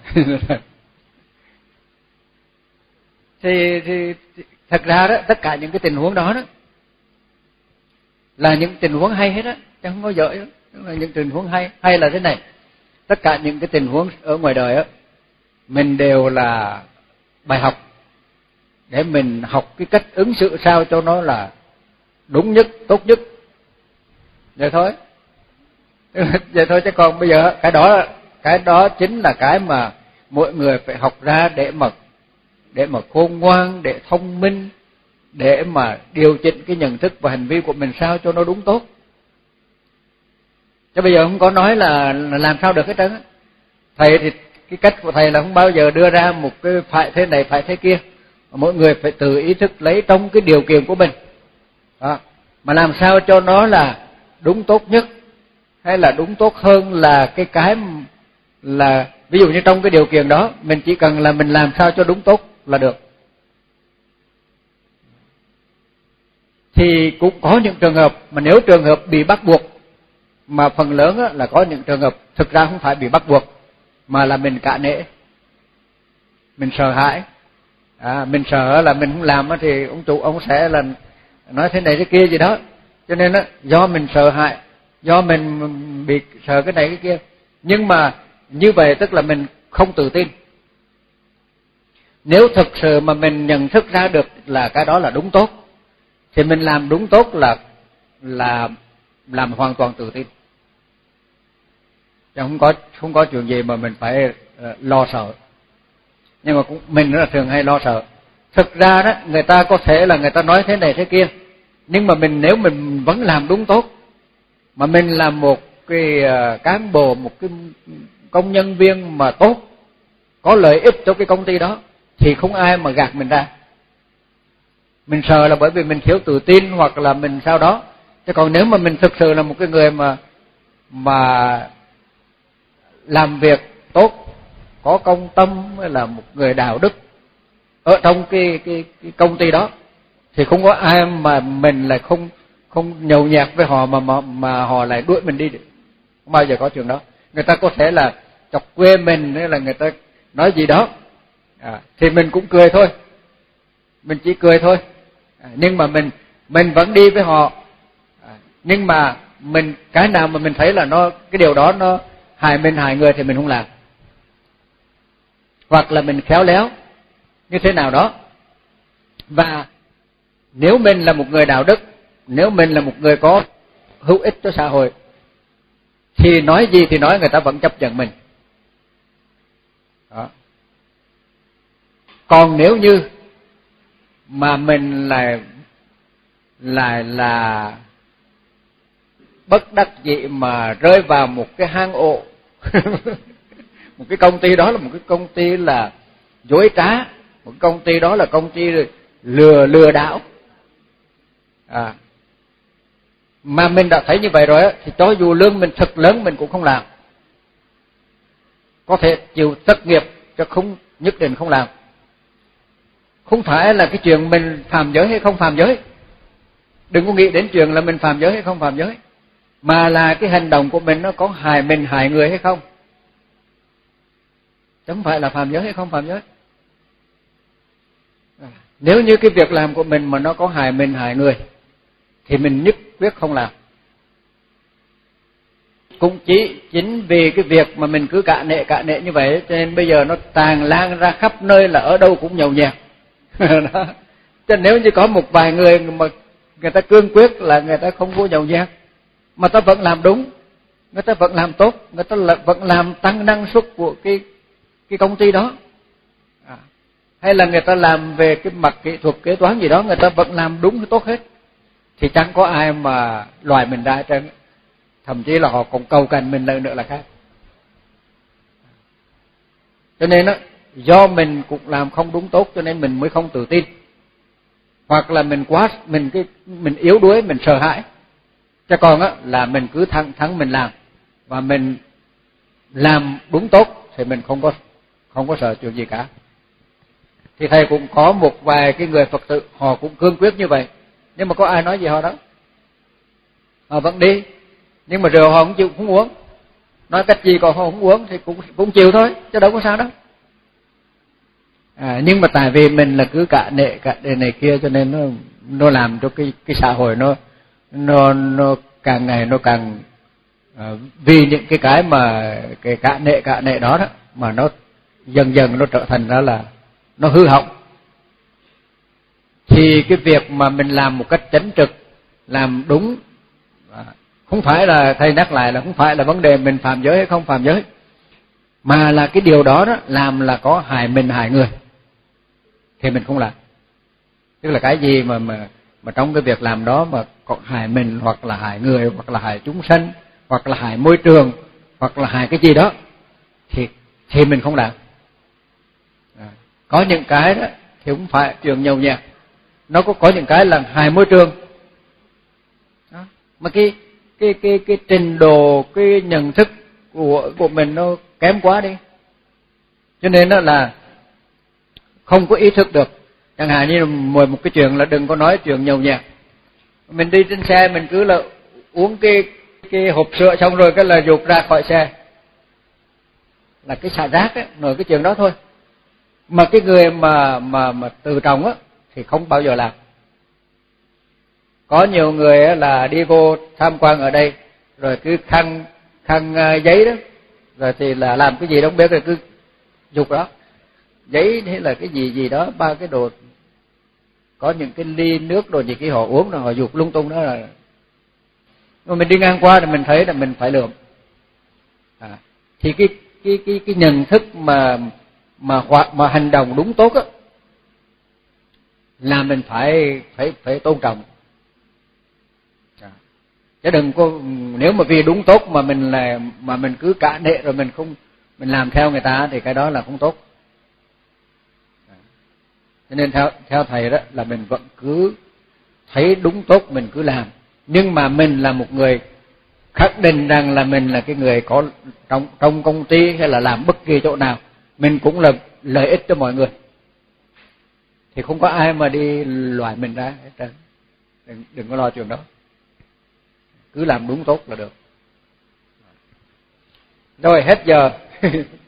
thì, thì thì thật ra đó, tất cả những cái tình huống đó đó là những tình huống hay hết á, chứ không có dở đó. Là những tình huống hay. Hay là thế này, tất cả những cái tình huống ở ngoài đời á, mình đều là bài học để mình học cái cách ứng xử sao cho nó là đúng nhất, tốt nhất. Vậy thôi. Vậy thôi, chứ còn bây giờ cái đó cái đó chính là cái mà mỗi người phải học ra để mà để mà khôn ngoan, để thông minh, để mà điều chỉnh cái nhận thức và hành vi của mình sao cho nó đúng tốt. Chứ bây giờ không có nói là, là làm sao được hết trơn á. Thầy thì cái cách của thầy là không bao giờ đưa ra một cái phải thế này phải thế kia, mỗi người phải tự ý thức lấy trong cái điều kiện của mình đó, mà làm sao cho nó là đúng tốt nhất, hay là đúng tốt hơn là cái cái là ví dụ như trong cái điều kiện đó mình chỉ cần là mình làm sao cho đúng tốt là được. Thì cũng có những trường hợp mà nếu trường hợp bị bắt buộc, mà phần lớn là có những trường hợp thực ra không phải bị bắt buộc mà là mình cả nể, mình sợ hãi, à, mình sợ là mình không làm thì ông chủ ông sẽ là nói thế này thế kia gì đó, cho nên đó, do mình sợ hãi, do mình bị sợ cái này cái kia. Nhưng mà như vậy tức là mình không tự tin. Nếu thực sự mà mình nhận thức ra được là cái đó là đúng tốt thì mình làm đúng tốt là là làm hoàn toàn tự tin. Chứ không có không có chuyện gì mà mình phải uh, lo sợ. Nhưng mà cũng mình rất là thường hay lo sợ. Thực ra đó, người ta có thể là người ta nói thế này thế kia, nhưng mà mình nếu mình vẫn làm đúng tốt, mà mình là một cái uh, cán bộ, một cái công nhân viên mà tốt, có lợi ích cho cái công ty đó, thì không ai mà gạt mình ra. Mình sợ là bởi vì mình thiếu tự tin hoặc là mình sao đó. Chứ còn nếu mà mình thực sự là một cái người mà mà làm việc tốt, có công tâm, hay là một người đạo đức ở trong cái cái, cái công ty đó, thì không có ai mà mình lại không không nhầu nhạt với họ mà mà, mà họ lại đuổi mình đi được. Không bao giờ có chuyện đó. Người ta có thể là chọc quê mình, hay là người ta nói gì đó, à, thì mình cũng cười thôi, mình chỉ cười thôi, à, nhưng mà mình mình vẫn đi với họ, à, nhưng mà mình cái nào mà mình thấy là nó cái điều đó nó hại mình hại người thì mình không làm, hoặc là mình khéo léo như thế nào đó. Và nếu mình là một người đạo đức, nếu mình là một người có hữu ích cho xã hội, thì nói gì thì nói người ta vẫn chấp nhận mình đó. Còn nếu như mà mình lại lại là bất đắc dĩ mà rơi vào một cái hang ổ một cái công ty đó là một cái công ty là dối trá, một cái công ty đó là công ty lừa lừa đảo, à, mà mình đã thấy như vậy rồi á, thì cho dù lương mình thật lớn mình cũng không làm. Có thể chịu thất nghiệp chứ không nhất định không làm. Không phải là cái chuyện mình phạm giới hay không phạm giới, đừng có nghĩ đến chuyện là mình phạm giới hay không phạm giới, mà là cái hành động của mình nó có hại mình hại người hay không, chứ không phải là phạm giới hay không phạm giới. Nếu như cái việc làm của mình mà nó có hại mình hại người thì mình nhất quyết không làm. Cũng chỉ chính vì cái việc mà mình cứ cạ nệ cạ nệ như vậy cho nên bây giờ nó tràn lan ra khắp nơi, là ở đâu cũng nhậu nhẹt. Đó. Cho nên nếu như có một vài người mà người ta cương quyết là người ta không có nhậu nhẹt mà ta vẫn làm đúng, người ta vẫn làm tốt, người ta vẫn làm tăng năng suất của cái cái công ty đó, à, hay là người ta làm về cái mặt kỹ thuật kế toán gì đó, người ta vẫn làm đúng tốt hết, thì chẳng có ai mà loại mình ra trên, thậm chí là họ còn cầu cạnh mình lần nữa là khác. Cho nên đó, do mình cũng làm không đúng tốt cho nên mình mới không tự tin, hoặc là mình quá mình cái mình yếu đuối, mình sợ hãi. Chứ còn á là mình cứ thẳng thắn mình làm và mình làm đúng tốt thì mình không có không có sợ chuyện gì cả. Thì thầy cũng có một vài cái người Phật tử họ cũng cương quyết như vậy, nhưng mà có ai nói gì họ đâu, họ vẫn đi, nhưng mà rượu họ không chịu, không uống, nói cách gì còn họ không uống thì cũng cũng chịu thôi, chứ đâu có sao đâu. À, nhưng mà tại vì mình là cứ cạ nệ cạ nệ này kia cho nên nó nó làm cho cái cái xã hội nó nó nó càng ngày nó càng à, vì những cái cái mà cái cạ nệ cạ nệ đó đó mà nó dần dần nó trở thành ra là nó hư hỏng. Thì cái việc mà mình làm một cách chánh trực, làm đúng, à, không phải là thầy nhắc lại là không phải là vấn đề mình phạm giới hay không phạm giới, mà là cái điều đó đó làm là có hại mình hại người thì mình không làm. Tức là cái gì mà mà mà trong cái việc làm đó mà có hại mình, hoặc là hại người, hoặc là hại chúng sanh, hoặc là hại môi trường, hoặc là hại cái gì đó thì thì mình không làm. À, có những cái đó thì cũng phải chuyện nhậu nhẹt, nó có có những cái là hại môi trường đó. Mà cái cái cái cái trình độ, cái nhận thức của của mình nó kém quá đi, cho nên đó là không có ý thức được. Chẳng hạn như một cái chuyện là đừng có nói chuyện nhậu nhẹt, mình đi trên xe mình cứ là uống cái cái hộp sữa xong rồi cái là dục ra khỏi xe, là cái xả rác ấy, nói cái chuyện đó thôi. Mà cái người mà mà mà từ trọng á thì không bao giờ làm. Có nhiều người là đi vô tham quan ở đây rồi cứ khăn khăn giấy đó, rồi thì là làm cái gì đó không biết, rồi cứ dục đó giấy hay là cái gì gì đó, ba cái đồ, có những cái ly nước đồ gì cái họ uống rồi họ dục lung tung đó. Là mà mình đi ngang qua thì mình thấy là mình phải lượm. À, thì cái cái cái cái nhận thức mà mà hoạt mà hành động đúng tốt á là mình phải phải phải tôn trọng. À, chứ đừng có, nếu mà vì đúng tốt mà mình là mà mình cứ cạ nệ rồi mình không mình làm theo người ta thì cái đó là không tốt. À, cho nên theo theo thầy đó là mình vẫn cứ thấy đúng tốt mình cứ làm, nhưng mà mình là một người khẳng định rằng là mình là cái người có trong trong công ty hay là làm bất kỳ chỗ nào mình cũng là lợi ích cho mọi người, thì không có ai mà đi loại mình ra hết trơn. Đừng, đừng có lo chuyện đó, cứ làm đúng tốt là được. Rồi hết giờ.